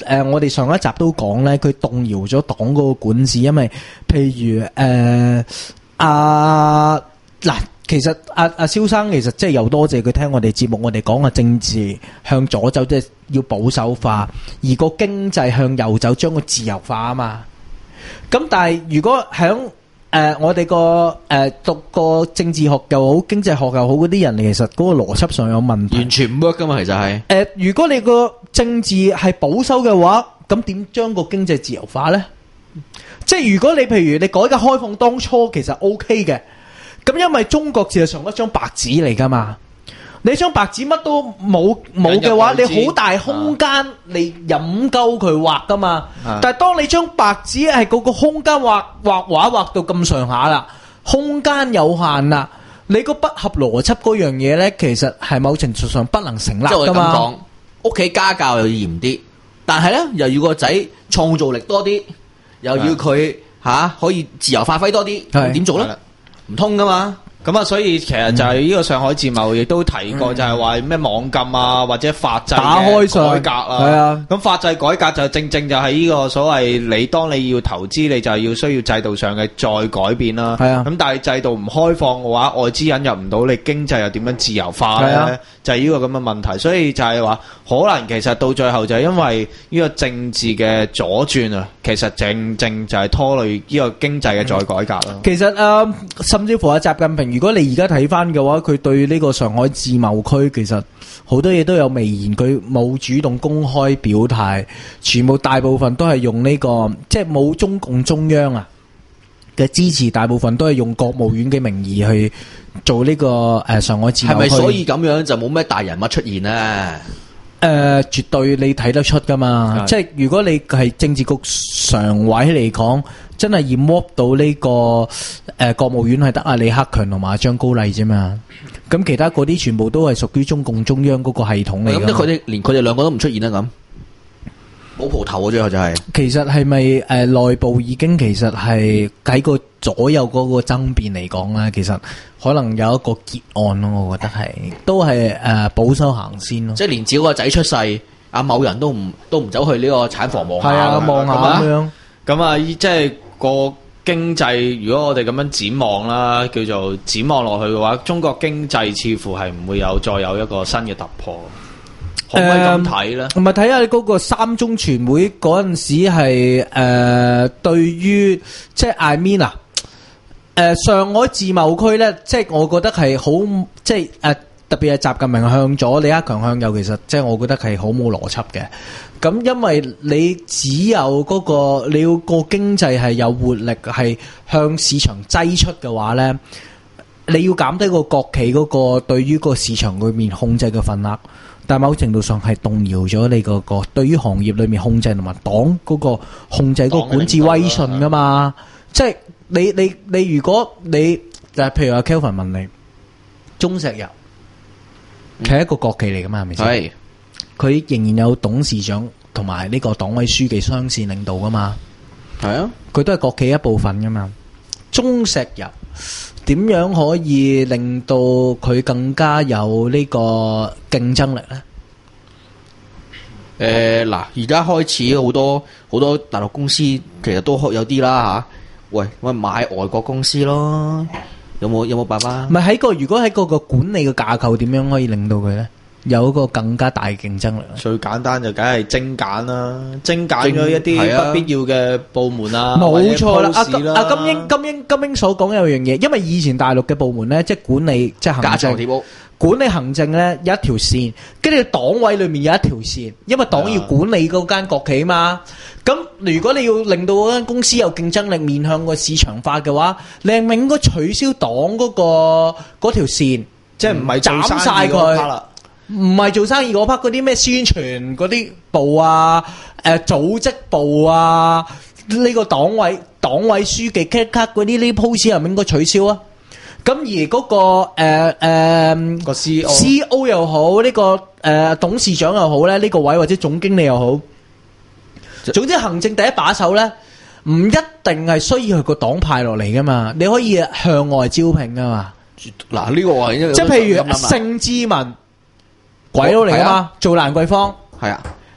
誒，我哋上一集都講咧，佢動搖咗黨嗰個管治，因為譬如誒阿嗱，其實阿阿蕭生其實即係又多謝佢聽我哋節目，我哋講嘅政治向左走，即係要保守化，而個經濟向右走，將個自由化啊嘛。咁但係如果響誒、呃、我哋個誒讀個政治學又好，經濟學又好嗰啲人，其實嗰個邏輯上有問題， 完全唔 work 噶嘛，其實係誒、 呃，如果你個政治係保守嘅話，咁點將個經濟自由化呢？即係如果你譬如你改革開放當初其實 OK 嘅，咁因為中國事實上一張白紙嚟噶嘛。你張白紙乜都冇冇嘅話，你好大空間你任鳩佢畫噶嘛。啊、但係當你張白紙係嗰個空間畫畫畫畫到咁上下啦，空間有限啦，你個不合邏輯嗰樣嘢呢，其實係某程度上不能成立噶嘛。即係我咁講， 屋企家教又要嚴啲，但係呢，又要個仔創造力多啲，又要佢吓、啊、可以自由發揮多啲，點是做呢？唔通噶嘛？ 咁啊，所以其實就係呢個上海自貿亦都提過，就係話咩網禁啊，或者法制打開改革啊。 係啊， 咁法制改革就正正就係呢個所謂你當你要投資，你就係要需要制度上嘅再改變啦。係啊，咁但係制度唔開放嘅話，外資引入唔到，你經濟又點樣自由化咧？啊、就係呢個咁嘅問題。所以就係話，可能其實到最後就係因為呢個政治嘅左轉啊，其實正正就係拖累呢個經濟嘅再改革啦、嗯。 其實誒、呃，甚至乎阿習近平。如果你而家睇翻嘅話，佢對呢個上海自貿區其實好多嘢都有微言，佢冇主動公開表態，全部大部分都係用呢、這個，即係冇中共中央啊嘅支持，大部分都係用國務院嘅名義去做呢、這個誒、呃、上海自貿區。係咪所以咁樣就冇咩大人物出現呢？誒、呃，絕對你睇得出噶嘛，即係如果你係政治局常委嚟講。真係驗摸到呢、這個誒、呃、國務院係得阿李克強同埋阿張高麗啫嘛，咁其他嗰啲全部都係屬於中共中央嗰個系統嚟。咁即係佢哋連佢哋兩個都唔出現啦咁，冇蒲頭啊！最後就係、是、其實係咪誒內部已經其實係喺個左右嗰個爭辯嚟講咧，其實可能有一個結案咯。我覺得係都係誒、呃、保守行先咯。即係連自己個仔出世，阿某人都唔都唔走去呢個產房望下，係啊望下咁樣。咁啊，即係。個經濟如果我哋咁樣展望啦，叫做展望落去嘅話，中國經濟似乎係唔會有再有一個新嘅突破，可唔可以咁睇咧？唔係睇下你嗰個三中全會嗰陣時係誒、呃，對於即係 I mean 啊，誒、呃、上海自貿區咧，即係我覺得係好即係誒、呃，特別係習近平向左，李克強向右，其實即係我覺得係好冇邏輯嘅。咁因為你只有嗰、那個你要個經濟係有活力，係向市場擠出嘅話呢，你要減低個國企嗰個對於個市場裏面控制嘅份額，但某程度上係動搖咗你嗰個對於行業裏面控制同埋黨嗰個控制嗰個管治威信噶嘛。即係你你你如果你就係譬如阿 Kelvin 問你，中石油佢係一個國企嚟噶嘛，係咪先？係。佢仍然有董事長同埋呢個黨委書記雙線領導噶嘛？係啊，佢都係國企一部分噶嘛。中石油點樣可以令到佢更加有呢個競爭力呢？誒嗱、呃，而家開始好多好多大陸公司其實都有啲啦嚇。喂，我買外國公司咯，有冇有冇辦法？唔係喺個如果喺個個管理嘅架構點樣可以令到佢呢？有一個更加大嘅競爭力。最簡單就梗係精簡啦，精簡咗一啲不必要嘅部門啦。冇錯啦，阿阿金英金英金英所講有樣嘢，因為以前大陸嘅部門咧，即係管理即係行政，管理行政咧有一條線，跟住黨委裏面有一條線，因為黨要管理嗰間國企嘛。咁如果你要令到嗰間公司有競爭力，面向個市場化嘅話，你係咪應該取消黨嗰個嗰條線，即係唔係斬晒佢？唔係做生意嗰 part 嗰啲咩宣傳嗰啲部啊，誒、呃、組織部啊，呢、這個黨委黨委書記 cut cut 嗰啲呢 post 係咪應該取消啊？咁而嗰、那個誒誒、呃呃、個 C E O C E O 又好，呢、這個誒、呃、董事長又好咧，呢、這個位或者總經理又好，總之行政第一把手咧，唔一定係需要係個黨派落嚟噶嘛，你可以向外招聘噶嘛。嗱呢、這個話即係譬如盛智文。鬼佬嚟噶嘛？做蘭桂坊係啊，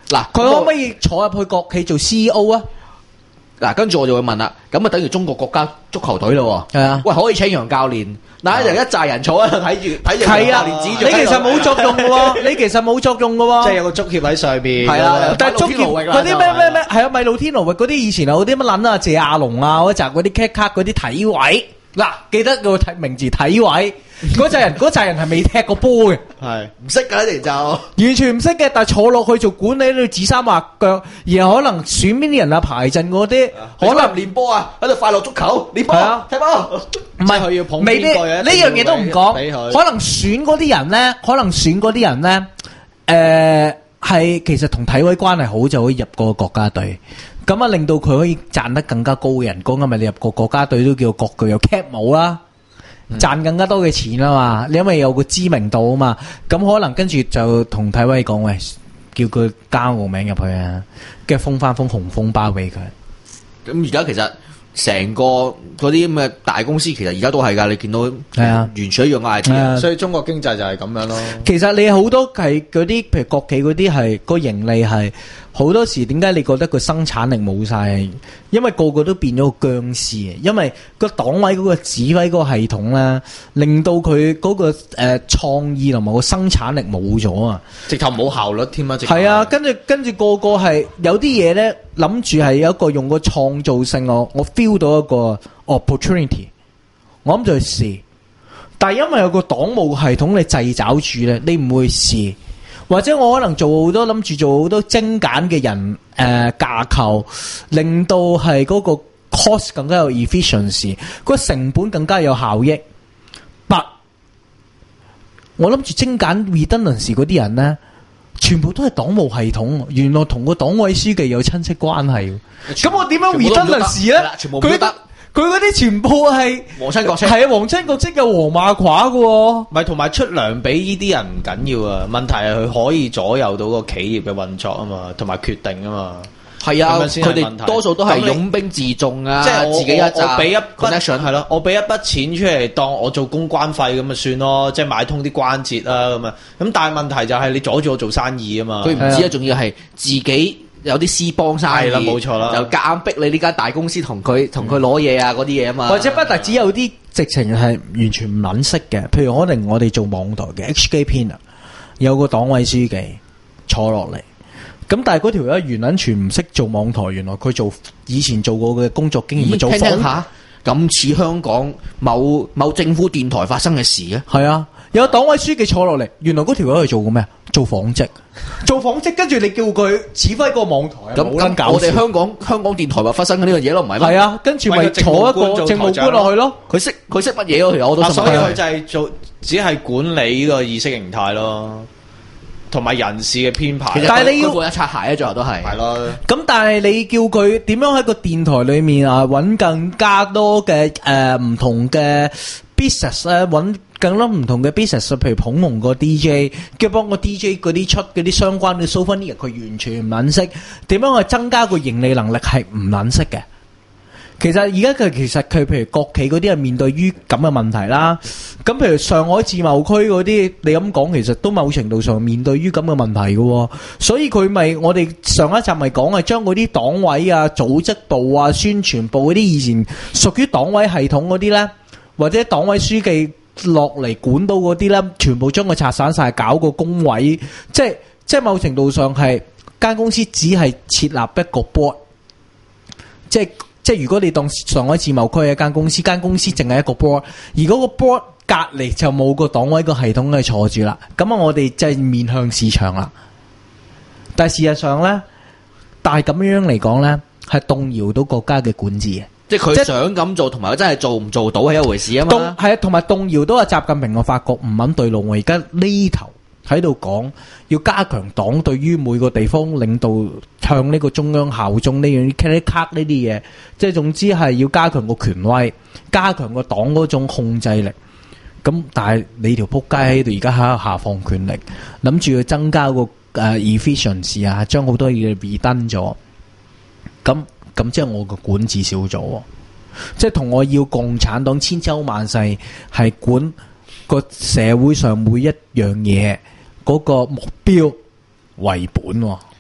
嗱， 佢可唔可以坐入去國企做 C E O 啊？ 嗱，跟住我就會問啦，咁啊等於中國國家足球隊咯喎。 係啊， 喂，可以請楊教練，嗱就一紮人坐喺度睇住睇住楊教練指住。 你其實冇作用嘅喎，你其實冇作用嘅喎。 即係有個足協喺上邊。 係啊， 但係足協嗰啲咩咩咩係啊，米路天奴域嗰啲以前有啲乜撚啊，謝亞龍啊嗰紮嗰啲 cat 卡嗰啲體位，嗱記得個體名字體位。嗰扎人嗰扎人係未踢過波嘅， 係唔識㗎，你就完全唔識嘅。但係坐落去做管理，喺度指手畫腳，然後可能選邊啲人啊排陣嗰啲，可能練波啊，喺度快樂足球練波啊，踢波。 唔係佢要捧未必呢樣嘢都唔講，可能選嗰啲人咧，可能選嗰啲人咧，誒、呃、係其實同體委關係好就可以入個國家隊，咁啊令到佢可以賺得更加高嘅人工，咁咪你入個國家隊都叫國腳有 cap 帽啦。賺更加多嘅錢啊嘛，你因為有個知名度啊嘛，咁可能跟住就同體委講，喂，叫佢加我名入去啊，跟住封翻封紅封包俾佢。 咁而家其實成個嗰啲咁嘅大公司，其實而家都係㗎，你見到係啊，完全一樣嘅 I T， 所以中國經濟就係咁樣咯。 其實你好多係嗰啲，譬如國企嗰啲係個盈利係好多時，點解你覺得個生產力冇晒？因為個個都變咗個僵屍啊！因為個黨委嗰個指揮嗰個系統咧，令到佢嗰個誒創意同埋個生產力冇咗啊！ 直頭冇效率添啊！ 係啊，跟住跟住個個係有啲嘢咧，諗住係有一個用個創造性，我我 feel 到一個 opportunity， 我諗就去試。但係因為有個黨務系統你掣肘住咧，你唔會試。或者我可能做好多諗住做好多精簡嘅人誒、呃、架構，令到係嗰個 cost 更加有 efficiency，個成本更加有效益。But 我諗住精簡 redundancy 嗰啲人咧，全部都係黨務系統，原來同個黨委書記有親戚關係。咁我點樣 redundancy 咧？ 全部都得。 佢嗰啲全部係皇親國戚， 係啊，皇親國戚有黃馬褂嘅喎。 唔係，同埋出糧俾呢啲人唔緊要啊，問題係佢可以左右到個企業嘅運作啊嘛，同埋決定啊嘛。 係啊，佢哋多數都係擁兵自重啊， 即係我自己一我俾一筆 connection 係咯，我俾一筆錢出嚟當我做公關費咁咪算咯，即係買通啲關節啊咁啊。咁但係問題就係你阻住我做生意啊嘛。 佢唔知啊，仲要係自己。有啲私幫生意， 係啦，冇錯啦， 就夾硬逼你呢間大公司同佢同佢攞嘢啊嗰啲嘢啊嘛， 或者不特止有啲直情係完全唔撚識嘅，譬如可能我哋做網台嘅 H K P 啊，有個黨委書記坐落嚟，咁但係嗰條友原撚全唔識做網台，原來佢做以前做過嘅工作經驗，做聽聽下咁似香港某某政府電台發生嘅事啊， 係啊，有黨委書記坐落嚟，原來嗰條友係做過咩啊？做紡織，做紡織，跟住你叫佢指揮個網台， 咁咁我哋香港香港電台咪發生緊呢樣嘢咯，唔係咩？ 係啊，跟住咪坐一個政務官落去咯。 佢識佢識乜嘢咯？其實我都所以佢就係做只係管理呢個意識形態咯，同埋人事嘅編排。 但係你要佢一擦鞋啊，最後都係係咯。 咁但係你叫佢點樣喺個電台裏面啊揾更加多嘅誒唔同嘅 business 咧揾。更多唔同嘅 business， 譬如捧紅個 D J， 叫幫個 D J 嗰啲出嗰啲相關嘅 souvenir， 佢完全唔撚識點樣去增加個盈利能力，係唔撚識嘅。其實而家佢其實佢譬如國企嗰啲係面對於咁嘅問題啦。咁譬如上海自貿區嗰啲，你咁講其實都某程度上面對於咁嘅問題嘅。所以佢咪我哋上一集咪講係將嗰啲黨委啊、組織部啊、宣傳部嗰啲以前屬於黨委系統嗰啲咧，或者黨委書記。落嚟管到嗰啲咧，全部將佢拆散晒，搞個工委，即係即係某程度上係間公司只係設立一個 board， 即係即係如果你當上海自貿區係一間公司，間公司淨係一個 board， 而嗰個 board 隔離就冇個黨委個系統去坐住啦，咁啊我哋即係面向市場啦。但係事實上咧，但係咁樣嚟講咧，係動搖到國家嘅管治嘅。 即係佢想咁做，同埋佢真係做唔做到係一回事啊嘛。 係啊，同埋動搖到阿習近平我發覺唔肯對路。我而家呢頭喺度講，要加強黨對於每個地方領導向呢個中央效忠呢樣啲卡呢啲嘢，即係總之係要加強個權威，加強個黨嗰種控制力。咁但係你條撲街喺度而家喺度下放權力，諗住要增加個誒 efficiency 啊，將好多嘢 redone 咗。咁咁即係我個管治少咗，即係同我要共產黨千秋萬世係管個社會上每一樣嘢嗰個目標為本。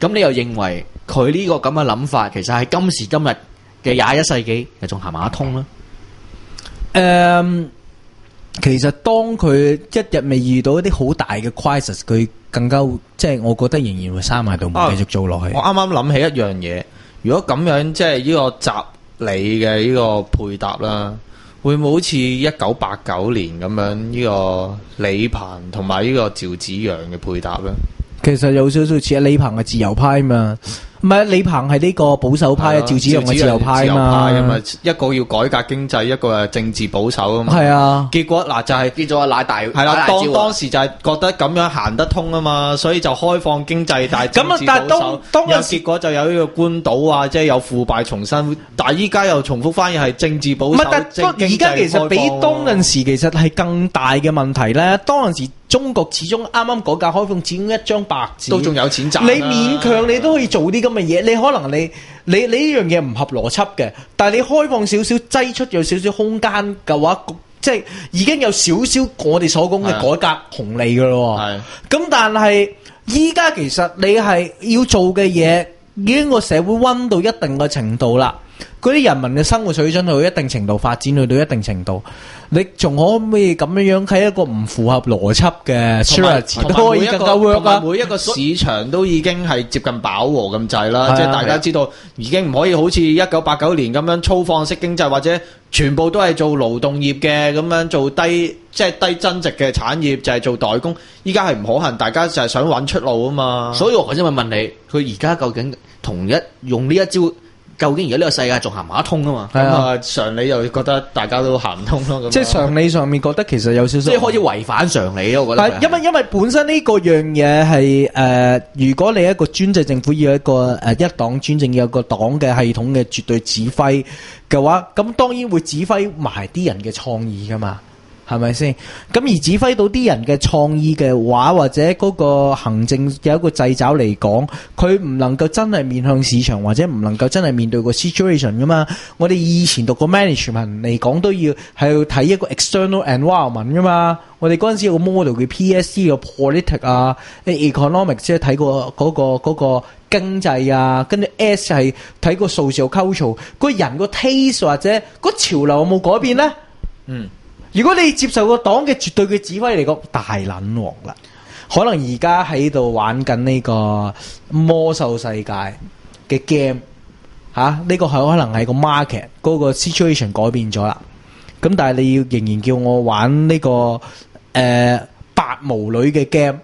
咁你又認為佢呢個咁嘅諗法，其實喺今時今日嘅廿一世紀，又仲行唔行得通咧？ 誒、um,，其實當佢一日未遇到一啲好大嘅 crisis， 佢更加即係我覺得仍然會閂埋道門繼續做落去。 我啱啱諗起一樣嘢，如果咁樣即係呢個習李嘅呢個配搭啦，會唔會好似一九八九年咁樣呢個李鵬同埋呢個趙紫陽嘅配搭咧？ 其實有少少似啊，李鵬係自由派嘛。唔係，李鵬係呢個保守派，趙紫陽係自由派啊嘛。 一個要改革經濟，一個係政治保守啊嘛。 係啊， 結果嗱就係跌咗奶大係啦。當當時就係覺得咁樣行得通啊嘛，所以就開放經濟，但係政治保守。有結果就有呢個官倒啊，即係有腐敗重新。但係依家又重複翻，係政治保守。唔係，但而家其實比當陣時其實係更大嘅問題咧。當陣時中國始終啱啱改革開放，始終一張白紙都仲有錢賺。 你勉強你都可以做啲咁嘅嘢，你可能你你你呢樣嘢唔合邏輯嘅，但係你開放少少，擠出有少少空間嘅話，即係已經有少少我哋所講嘅改革紅利噶咯。係咁，但係依家其實你係要做嘅嘢，已經個社會溫到一定嘅程度啦。嗰啲人民嘅生活水準去到一定程度發展，去到一定程度，你仲可唔可以咁樣樣喺一個唔符合邏輯嘅 strategy 都可以更加 work 啊？ 每一個市場都已經係接近飽和咁滯啦，即係大家知道已經唔可以好似一九八九年咁樣粗放式經濟，或者全部都係做勞動業嘅咁樣做低即係低增值嘅產業，就係做代工。依家係唔可行，大家就係想揾出路啊嘛。 所以我頭先咪問你，佢而家究竟同一用呢一招？究竟而家呢個世界仲行唔行得通啊嘛？ 咁啊，常理又覺得大家都行唔通咯。 即係常理上面覺得其實有少少， 即係開始違反常理咯。我覺得。 因為因為本身呢個樣嘢係誒，如果你一個專制政府要一個誒、呃、一黨專政，要有個黨嘅系統嘅絕對指揮嘅話，咁當然會指揮埋啲人嘅創意噶嘛。係咪先？咁而指揮到啲人嘅創意嘅話，或者嗰個行政有一個掣肘嚟講，佢唔能夠真係面向市場，或者唔能夠真係面對個 situation 噶嘛？我哋以前讀過 management 嚟講，都要係要睇一個 external environment 噶嘛。我哋嗰陣時有個 model 叫 P S C 嘅 politics 啊 ，economics 即係睇過嗰個嗰個經濟啊，跟住 S 係睇個 social culture，個人個 taste 或者個潮流有冇改變咧？嗯。如果你接受個黨嘅絕對嘅指揮嚟講，大撚鑊啦！可能而家喺度玩緊呢個魔獸世界嘅 game 嚇，呢個係可能係個 market 嗰個 situation 改變咗啦。咁但係你要仍然叫我玩呢、這個誒、呃、白毛女嘅 game，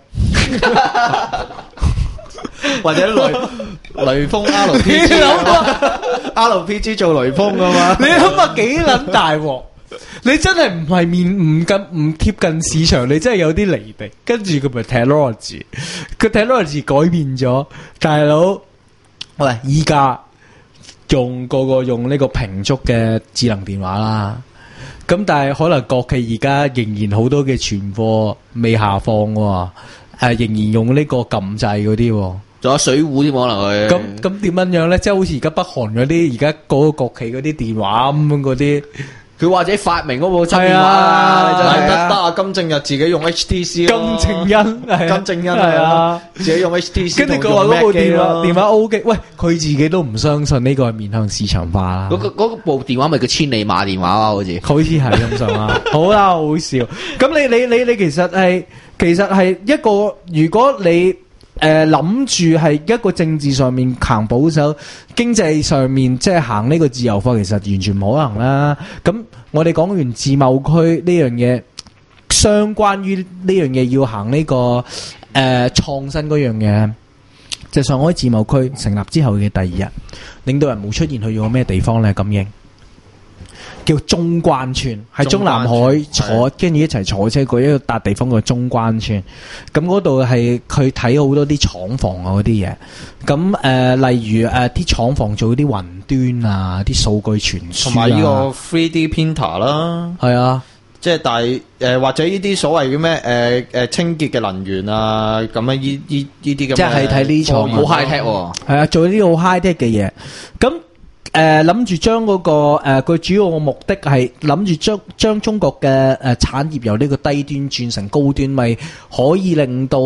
或者雷雷鋒 R P G，R P G 做雷鋒噶嘛？ 你諗下幾撚大鑊？你真係唔係面唔近唔貼近市場，你真係有啲離地。跟住佢咪 technology，佢 technology 改變咗，大佬喂，依家用個個用呢個平足嘅智能電話啦。咁但係可能國企而家仍然好多嘅存貨未下放喎，誒、呃、仍然用呢個撳掣嗰啲， 仲有水壺添可能佢。 咁咁點樣樣咧？即係好似而家北韓嗰啲，而家嗰個國企嗰啲電話咁樣嗰啲。 佢或者發明嗰部插電話， 真係得得啊！金正日自己用 H T C， 金正恩， 金正恩係啊，自己用 H T C， 跟住佢話嗰部電話電話 O K，喂，佢自己都唔相信呢個係面向市場化啦。 嗰個嗰部電話咪叫千里馬電話啊？好似好似係咁上下，好啦，好笑。咁你你你你其實係其實係一個，如果你。誒諗住係一個政治上面行保守，經濟上面即係行呢個自由化，其實完全唔可能啦。咁我哋講完自貿區呢樣嘢，相關於呢樣嘢要行呢、這個誒、呃、創新嗰樣嘢，就係、上海自貿區成立之後嘅第二日，領導人冇出現去咗咩地方咧？金英叫中關村，喺中南海坐，跟住一齊坐車過一個笪地方叫中關村。咁嗰度係佢睇好多啲廠房啊嗰啲嘢。咁誒、呃，例如誒啲、呃、廠房做啲雲端啊，啲數據傳輸啊， 同埋呢個 three D printer 啦， 係啊， 即係大誒、呃、或者呢啲所謂嘅咩誒誒清潔嘅能源啊，咁樣呢呢呢啲咁。 即係睇呢廠好 high tech 喎， 係啊，做啲好 high tech 嘅嘢。咁誒諗住將嗰個誒，佢、呃、主要嘅目的係諗住將將中國嘅誒、呃、產業由呢個低端轉成高端，咪可以令到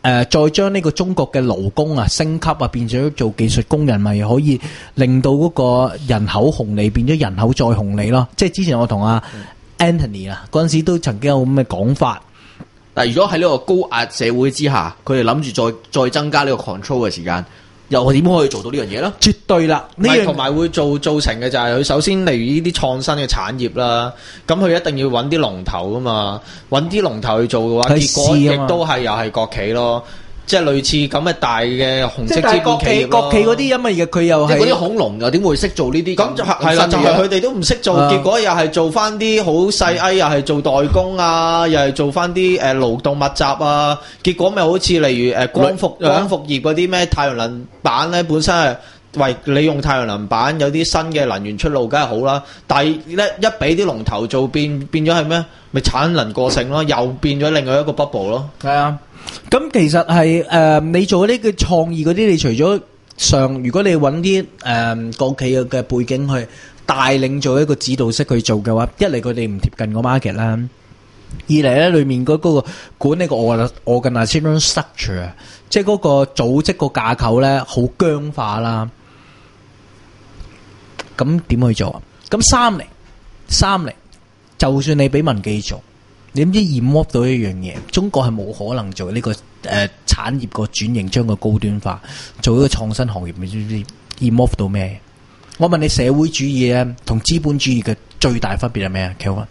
呃、再將呢個中國嘅勞工啊升級啊，變咗做技術工人，咪可以令到嗰個人口紅利變咗人口再紅利咯。即係之前我同阿 Anthony 啊嗰陣時都曾經有咁嘅講法。 但係如果喺呢個高壓社會之下，佢哋諗住再再增加呢個 control 嘅時間，又點可以做到呢樣嘢咧？ 絕對啦，呢樣同埋會做造成嘅就係佢首先例如呢啲創新嘅產業啦，咁佢一定要揾啲龍頭噶嘛，揾啲龍頭去做嘅話，結果亦都係又係國企咯。即係類似咁嘅大嘅紅色資本企業咯。 國企嗰啲因為佢又係嗰啲恐龍又點會識做呢啲？ 咁就係啦，就係佢哋都唔識做，結果又係做翻啲好細 A，又係做代工啊，又係做翻啲誒勞動密集啊。結果咪好似例如誒光伏光伏業嗰啲咩太陽能板咧，本身係為你用太陽能板有啲新嘅能源出路，梗係好啦。但係咧一俾啲龍頭做，變變咗係咩？咪產能過剩咯，又變咗另外一個 bubble 咯。 係啊。咁其實係誒、呃，你做呢個創意嗰啲，你除咗上，如果你揾啲誒國企嘅嘅背景去帶領做一個指導式去做嘅話，一嚟佢哋唔貼近個 market 啦，二嚟咧裏面嗰嗰個管理個 organizational structure， 即係嗰個組織個架構咧好僵化啦。咁點去做啊？咁三嚟，三嚟，就算你俾民記做。你點知 involve 到一樣嘢？中國係冇可能做呢、這個誒、呃、產業個轉型，將個高端化，做一個創新行業。你知唔知 involve 到咩？我問你，社會主義咧同資本主義嘅最大分別係咩啊 Kelvin？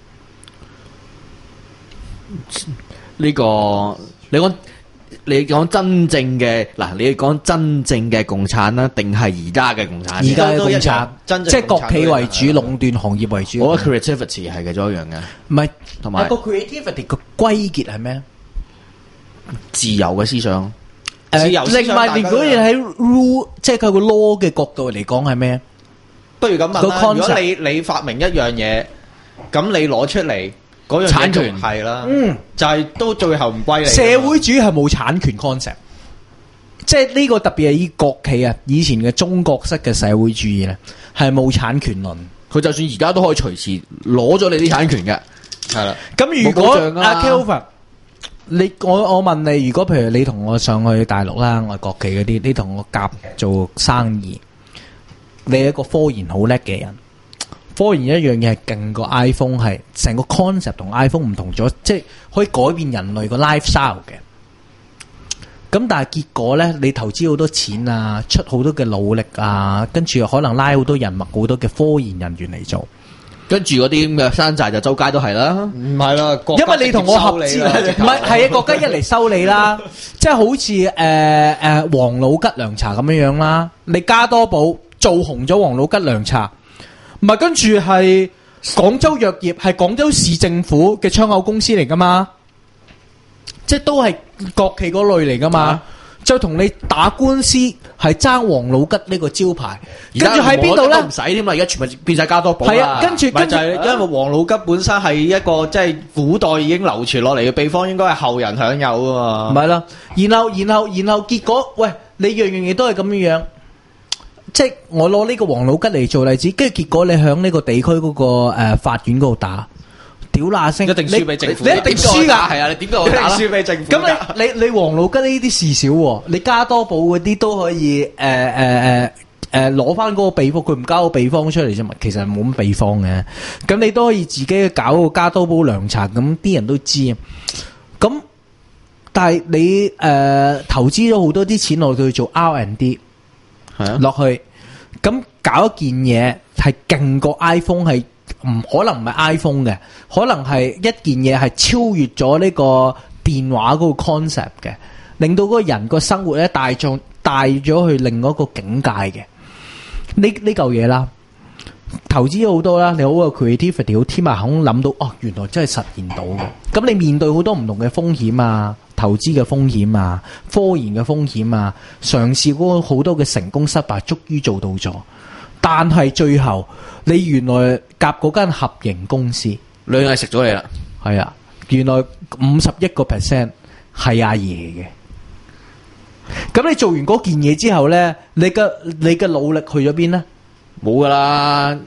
呢、這個你講你講真正嘅嗱，你講真正嘅共產啦，定係而家嘅共產？ 而家嘅共產， 真即係國企為主，壟斷行業為主。 我覺得 creativity 係其中一樣嘅， 唔係同埋個 creativity 個歸結係咩？ 自由嘅思想。 誒、呃，另外，如果你喺 rule， 即係佢個 law 嘅角度嚟講係咩？ 不如咁問啦，如果你你發明一樣嘢，咁你攞出嚟。嗰樣產權係啦，嗯，就係都最後唔歸你。 社會主義係冇產權 concept，即係呢個特別係以國企啊，以前嘅中國式嘅社會主義咧，係冇產權論。 佢就算而家都可以隨時攞咗你啲產權嘅，係啦。 咁如果阿 Kelvin，你我我問你，如果譬如你同我上去大陸啦，我係國企嗰啲，你同我夾做生意，你係一個科研好叻嘅人。科研一樣嘢係勁過 iPhone， 係成個 concept 同 iPhone 唔同咗，即係可以改變人類個 lifestyle 嘅。咁但係結果呢，你投資好多錢啊，出好多嘅努力啊，跟住可能拉好多人脈，好多嘅科研人員嚟做， 跟住嗰啲咁嘅山寨就周街都係啦。 唔係啦， 因為你同我合資，唔係係啊，國家一嚟收你啦，即係好似誒誒王老吉涼茶咁樣樣啦，你加多寶做紅咗王老吉涼茶。唔係，跟住係廣州藥業，係廣州市政府嘅窗口公司嚟噶嘛，即係都係國企嗰類嚟噶嘛，啊、就同你打官司係爭王老吉呢個招牌，跟住喺邊度咧？ 唔使添啦，而家全部變晒加多寶啦。 係啊，跟住跟住， 就係因為王老吉本身係一個即係古代已經流傳落嚟嘅秘方，應該係後人享有噶嘛。 唔係啦，然後然後然後結果，喂，你樣樣嘢都係咁樣樣。即係我攞呢個王老吉嚟做例子，跟住結果你響呢個地區嗰、那個誒、呃、法院嗰度打，屌嗱聲， 一定輸俾政府， 你一定輸噶， 係啊，你點解我打啦？ 輸俾政府。 咁你你你王老吉呢啲事少，你加多寶嗰啲都可以誒誒誒誒攞翻嗰個秘方，佢唔交個秘方出嚟啫嘛，其實冇乜秘方嘅。咁你都可以自己去搞個加多寶涼茶，咁啲人都知啊。咁但係你誒、呃、投資咗好多啲錢落去做 R and D。落去咁搞一件嘢係勁過 iPhone， 係唔可能唔係 iPhone 嘅，可能係一件嘢係超越咗呢個電話嗰個 concept 嘅，令到嗰個人個生活咧帶咗帶咗去另外一個境界嘅呢呢嚿嘢啦。投資咗好多啦，你好有 creativity， 好天馬行空諗到哦，原來真係實現到嘅。咁你面對好多唔同嘅風險啊。投資嘅風險啊，科研嘅風險啊，嘗試過好多嘅成功失敗，終於做到咗。但係最後你原來夾嗰間合營公司， 兩係食咗你啦。 係啊，原來五十一個 percent 係阿爺嘅。咁你做完嗰件嘢之後呢，你嘅你嘅努力去咗邊呢？ 冇噶啦，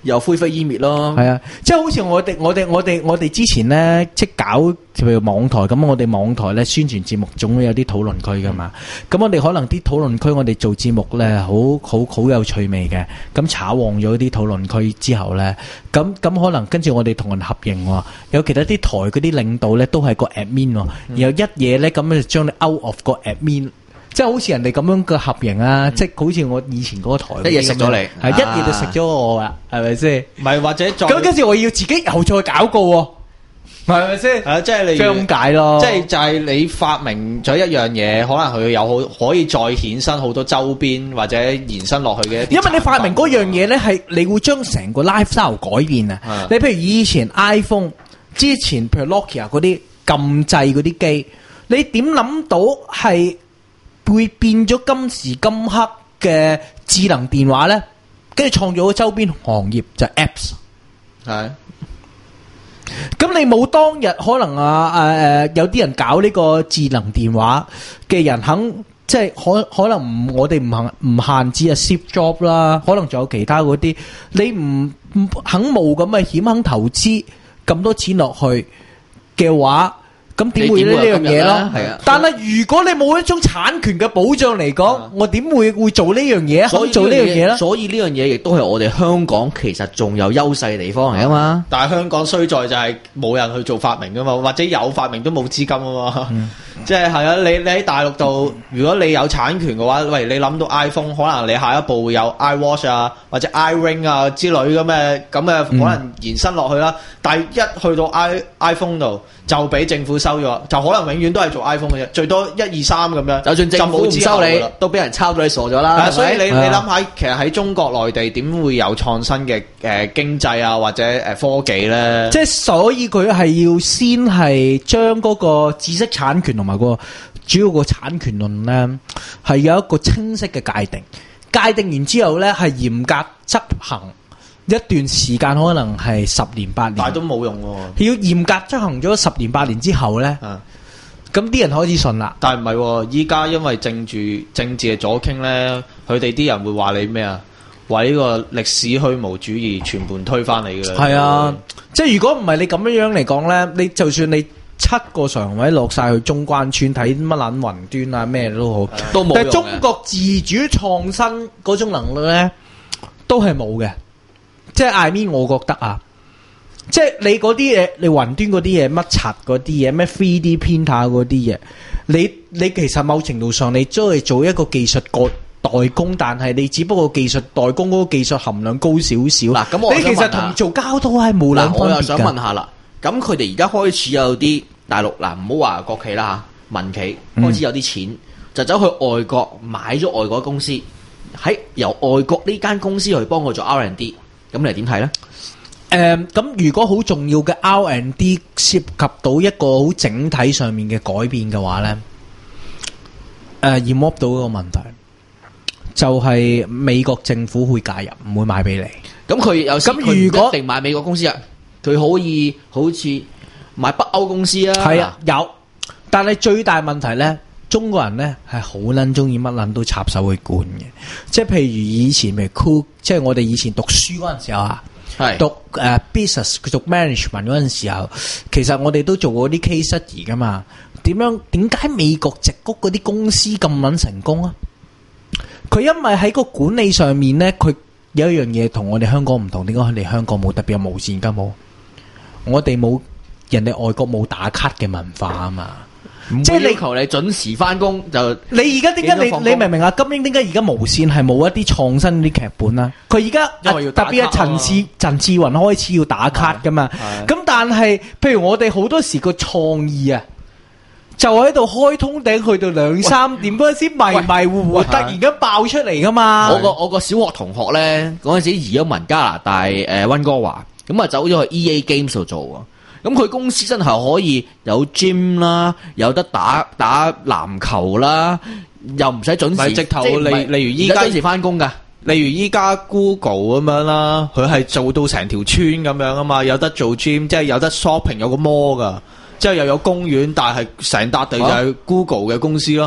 又灰飛煙滅咯。 係啊，即係好似我哋我哋我哋我哋之前咧，即係搞譬如網台咁，我哋網台咧宣傳節目總會有啲討論區噶嘛。咁、嗯、我哋可能啲討論區我哋做節目咧，好好好有趣味嘅。咁炒旺咗啲討論區之後咧，咁咁可能跟住我哋同人合營喎，有其他啲台嗰啲領導咧都係個 admin 喎，然後一嘢咧咁就將你 out of 個 admin。即係好似人哋咁樣嘅合營啊！嗯、即係好似我以前嗰個台， 一嘢食咗你， 係一嘢就食咗我噶，係咪先？ 唔係或者再咁跟住我要自己又再搞過喎，係咪先？ 係啊，即係你咁解咯。 即係就係你發明咗一樣嘢，可能佢有好可以再衍生好多周邊或者延伸落去嘅一啲。 因為你發明嗰樣嘢咧，係你會將成個 lifestyle 改變啊！ 嗯、 你譬如以前 iPhone 之前，譬如 Nokia 嗰啲撳掣嗰啲機，你點諗到係？會變咗今時今刻嘅智能電話咧，跟住創造咗周邊行業就係 Apps。係。咁你冇當日可能啊誒誒有啲人搞呢個智能電話嘅人肯，即係可可能唔我哋唔行唔限制啊 Steve Jobs 啦，可能仲有其他嗰啲，你唔唔肯冒咁嘅險，肯投資咁多錢落去嘅話。咁點會呢樣嘢咯？係啊！但係如果你冇一種產權嘅保障嚟講，啊、我點會會做呢樣嘢？可以做呢樣嘢咧？ 所以呢樣嘢亦都係我哋香港其實仲有優勢嘅地方嚟啊嘛！ 但係香港衰在就係冇人去做發明噶嘛，或者有發明都冇資金啊嘛。嗯、即係係啊！你你喺大陸度，如果你有產權嘅話，喂，你諗到 iPhone，可能你下一步會有 iWatch 啊，或者 iRing 啊之類咁嘅咁嘅可能延伸落去啦。嗯、但係一去到 i iPhone 度，就俾政府收咗，就可能永遠都係做 iPhone 嘅啫，最多一二三咁樣。就算政府唔收你，都俾人抄到你傻咗啦。所以你你諗下，其實喺中國內地點會有創新嘅誒經濟啊，或者誒科技咧？ 即係所以佢係要先係將嗰個知識產權同埋個主要個產權論咧，係有一個清晰嘅界定。界定完之後咧，係嚴格執行。一段時間可能係十年八年， 但係都冇用喎。 要嚴格執行咗十年八年之後咧，咁啲、啊、人開始信啦。 但係唔係喎，依家因為政治政治嘅左傾咧，佢哋啲人會話你咩啊？話呢個歷史虛無主義全盤推翻你嘅。 係啊，嗯、即係如果唔係你咁樣樣嚟講咧，你就算你七個常委落晒去中關村睇乜撚雲端啊咩都好，都冇用嘅。但係中國自主創新嗰種能力咧，都係冇嘅。即係 I mean 我覺得啊，即係你嗰啲嘢，你雲端嗰啲嘢，乜柒嗰啲嘢，咩 three D printer 嗰啲嘢，你你其實某程度上你都係做一個技術個代工，但係你只不過技術代工嗰個技術含量高少少。嗱，咁我你其實同做膠都係冇兩分別㗎。 我又想問下啦，咁佢哋而家開始有啲大陸嗱，唔好話國企啦嚇，民企開始有啲錢，嗯、就走去外國買咗外國公司，喺由外國呢間公司去幫佢做 R and D。咁你點睇咧？ 誒，咁如果好重要嘅 R and D 涉及到一個好整體上面嘅改變嘅話咧，誒，remove 到一個問題，就係美國政府會介入，唔會買俾你。 咁佢有時佢如果一定買美國公司啊，佢可以好似買北歐公司啊。 係啊，有，但係最大問題咧。中國人咧係好撚中意乜撚都插手去管嘅，即係譬如以前咪 cool， 即係我哋以前讀書嗰陣時候啊，係讀誒、uh, business 讀 management 嗰陣時候，其實我哋都做過啲 case study 噶嘛。點樣點解美國矽谷嗰啲公司咁撚成功啊？佢因為喺個管理上面咧，佢有一樣嘢同我哋香港唔同。點解佢哋香港冇特別有無線金冇？我哋冇人哋外國冇打卡嘅文化啊嘛。 即係你求你準時翻工就， 你而家點解你你明唔明啊？金英點解而家無線係冇一啲創新啲劇本啊？佢而家特別係陳志陳志雲開始要打卡噶嘛？咁但係譬如我哋好多時個創意啊，就喺度開通頂去到兩三點嗰陣時迷迷糊糊突然間爆出嚟噶嘛？ 我個我個小學同學咧嗰陣時移咗民加拿大誒溫哥華，咁啊走咗去 E A Games 度做啊。咁佢公司真係可以有 gym 啦，有得打打籃球啦，又唔使準時。 直頭，例例如依家準時翻工噶。 例如依家 Google 咁樣啦，佢係做到成條村咁樣啊嘛，有得做 gym，即係有得 shopping， 有個 mall 噶，即係又有公園，但係成笪地就係 Google 嘅公司咯。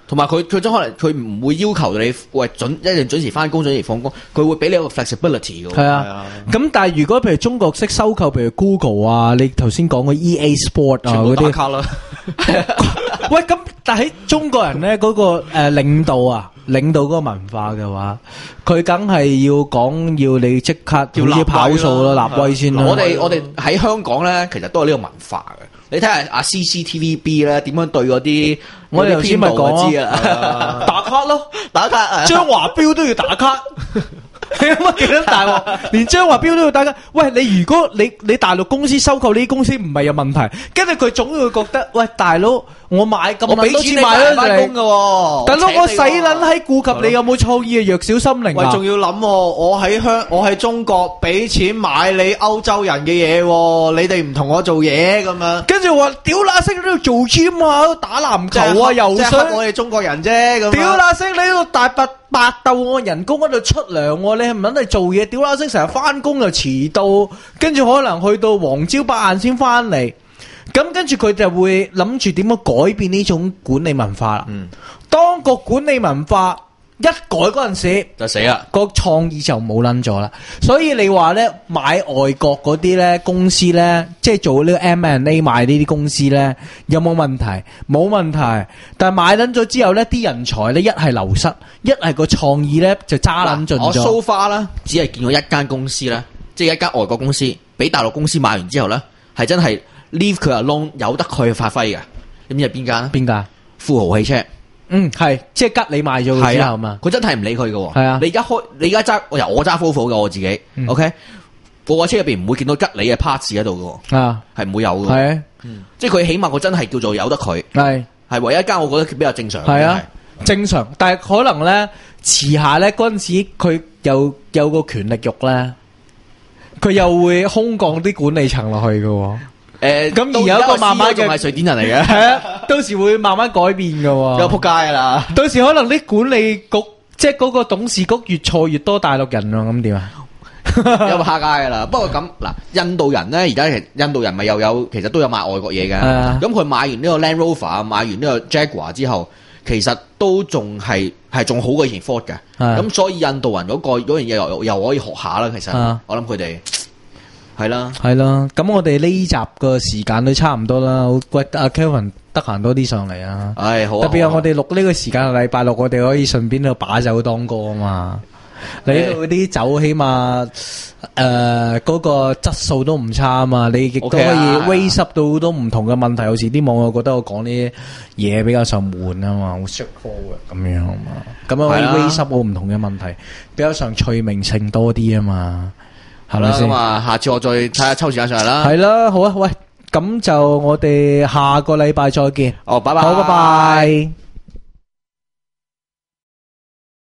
同埋佢佢真可能佢唔會要求你喂準一定準時翻工準時放工，佢會俾你一個 flexibility 嘅。 係啊，咁但係如果譬如中國式收購，譬如 Google 啊，你頭先講嘅 E A Sport 啊嗰啲， 打卡啦。 喂，咁但係喺中國人咧嗰個誒領導啊，領導嗰個文化嘅話，佢梗係要講要你即刻要跑數咯，立威先啦。 我哋我哋喺香港咧，其實都有呢個文化嘅。你睇下阿 C C T V B 咧點樣對嗰啲， 我哋頭先咪講知啊， 打卡咯， 打卡， 張華標都要打卡。你諗下幾多大鑊？連張華標都要打卡。喂，你如果你你大陸公司收購呢啲公司唔係有問題，跟住佢總會覺得，喂大佬，我買咁多錢買咗翻工嘅， 大佬我使撚喺顧及你有冇創意嘅弱小心靈啊？ 喂，仲要諗，我喺香，我喺中國俾錢買你歐洲人嘅嘢，你哋唔同我做嘢咁樣， 跟住話屌乸聲，你喺度做 gym 啊，打籃球啊，游水， 我哋中國人啫咁。 屌乸聲，你喺度大白白鬥我人工喺度出糧，你係唔撚係做嘢？屌乸聲，成日翻工就遲到，跟住可能去到黃朝白晏先翻嚟。咁跟住佢就會諗住點樣改變呢種管理文化啦。嗯，當個管理文化一改嗰陣時， 就死啦， 個創意就冇撚咗啦。所以你話咧買外國嗰啲咧公司咧，即係做呢個 M and A 買呢啲公司咧，有冇問題？冇問題。但係買撚咗之後咧，啲人才咧一係流失，一係個創意咧就揸撚盡咗。 我 so far 啦，只係見過一間公司咧，即係一間外國公司，俾大陸公司買完之後咧，係真係。leave 佢 alone 由得佢發揮嘅，咁係邊間？ 邊間？ 富豪汽車， 嗯係，即係吉你賣咗佢之後嘛， 佢真係唔理佢嘅。 係啊， 你而家開，你而家揸，由我揸 Volvo 嘅我自己、嗯、，OK，我架車入邊唔會見到吉你嘅 parts 喺度嘅，啊，係唔會有嘅，係、啊嗯，即係佢起碼佢真係叫做由得佢，係，係唯一一間我覺得比較正常，係啊， 正常，但係可能咧遲下咧嗰陣時佢又有個權力欲咧，佢又會空降啲管理層落去嘅。 誒， 咁而有一個慢慢嘅係瑞典人嚟嘅， 係啊，到時會慢慢改變嘅， 有撲街啦。 到時可能啲管理局，即係嗰個董事局越錯越多大陸人咯，咁點啊？ 有撲街噶啦。不過咁嗱，印度人咧，而家其實印度人咪又有，其實都有買外國嘢嘅。咁佢買完呢個 Land Rover，買完呢個 Jaguar 之後，其實都仲係係仲好過以前 Ford 嘅。咁所以印度人嗰個嗰樣嘢又又可以學下啦。其實我諗佢哋。係啦， 係啦，咁我哋呢集個時間都差唔多啦。喂，阿 Kelvin 得閒多啲上嚟啊！ 唉，好啊， 特別係我哋錄呢個時間係禮拜六，我哋可以順便去把酒當歌啊嘛。你呢度啲酒起碼誒嗰個質素都唔差啊嘛，你亦都可以 raise up 到好多唔同嘅問題。有時啲網友覺得我講啲嘢比較上悶啊嘛，好 straightforward 咁樣啊嘛，咁樣可以 raise up 到唔同嘅問題，比較上趣味性多啲啊嘛。係咪先？咁啊，下次我再睇下抽時間上嚟啦。 係啦，好啊，喂，咁就我哋下個禮拜再見。 哦，拜拜， 好，拜拜。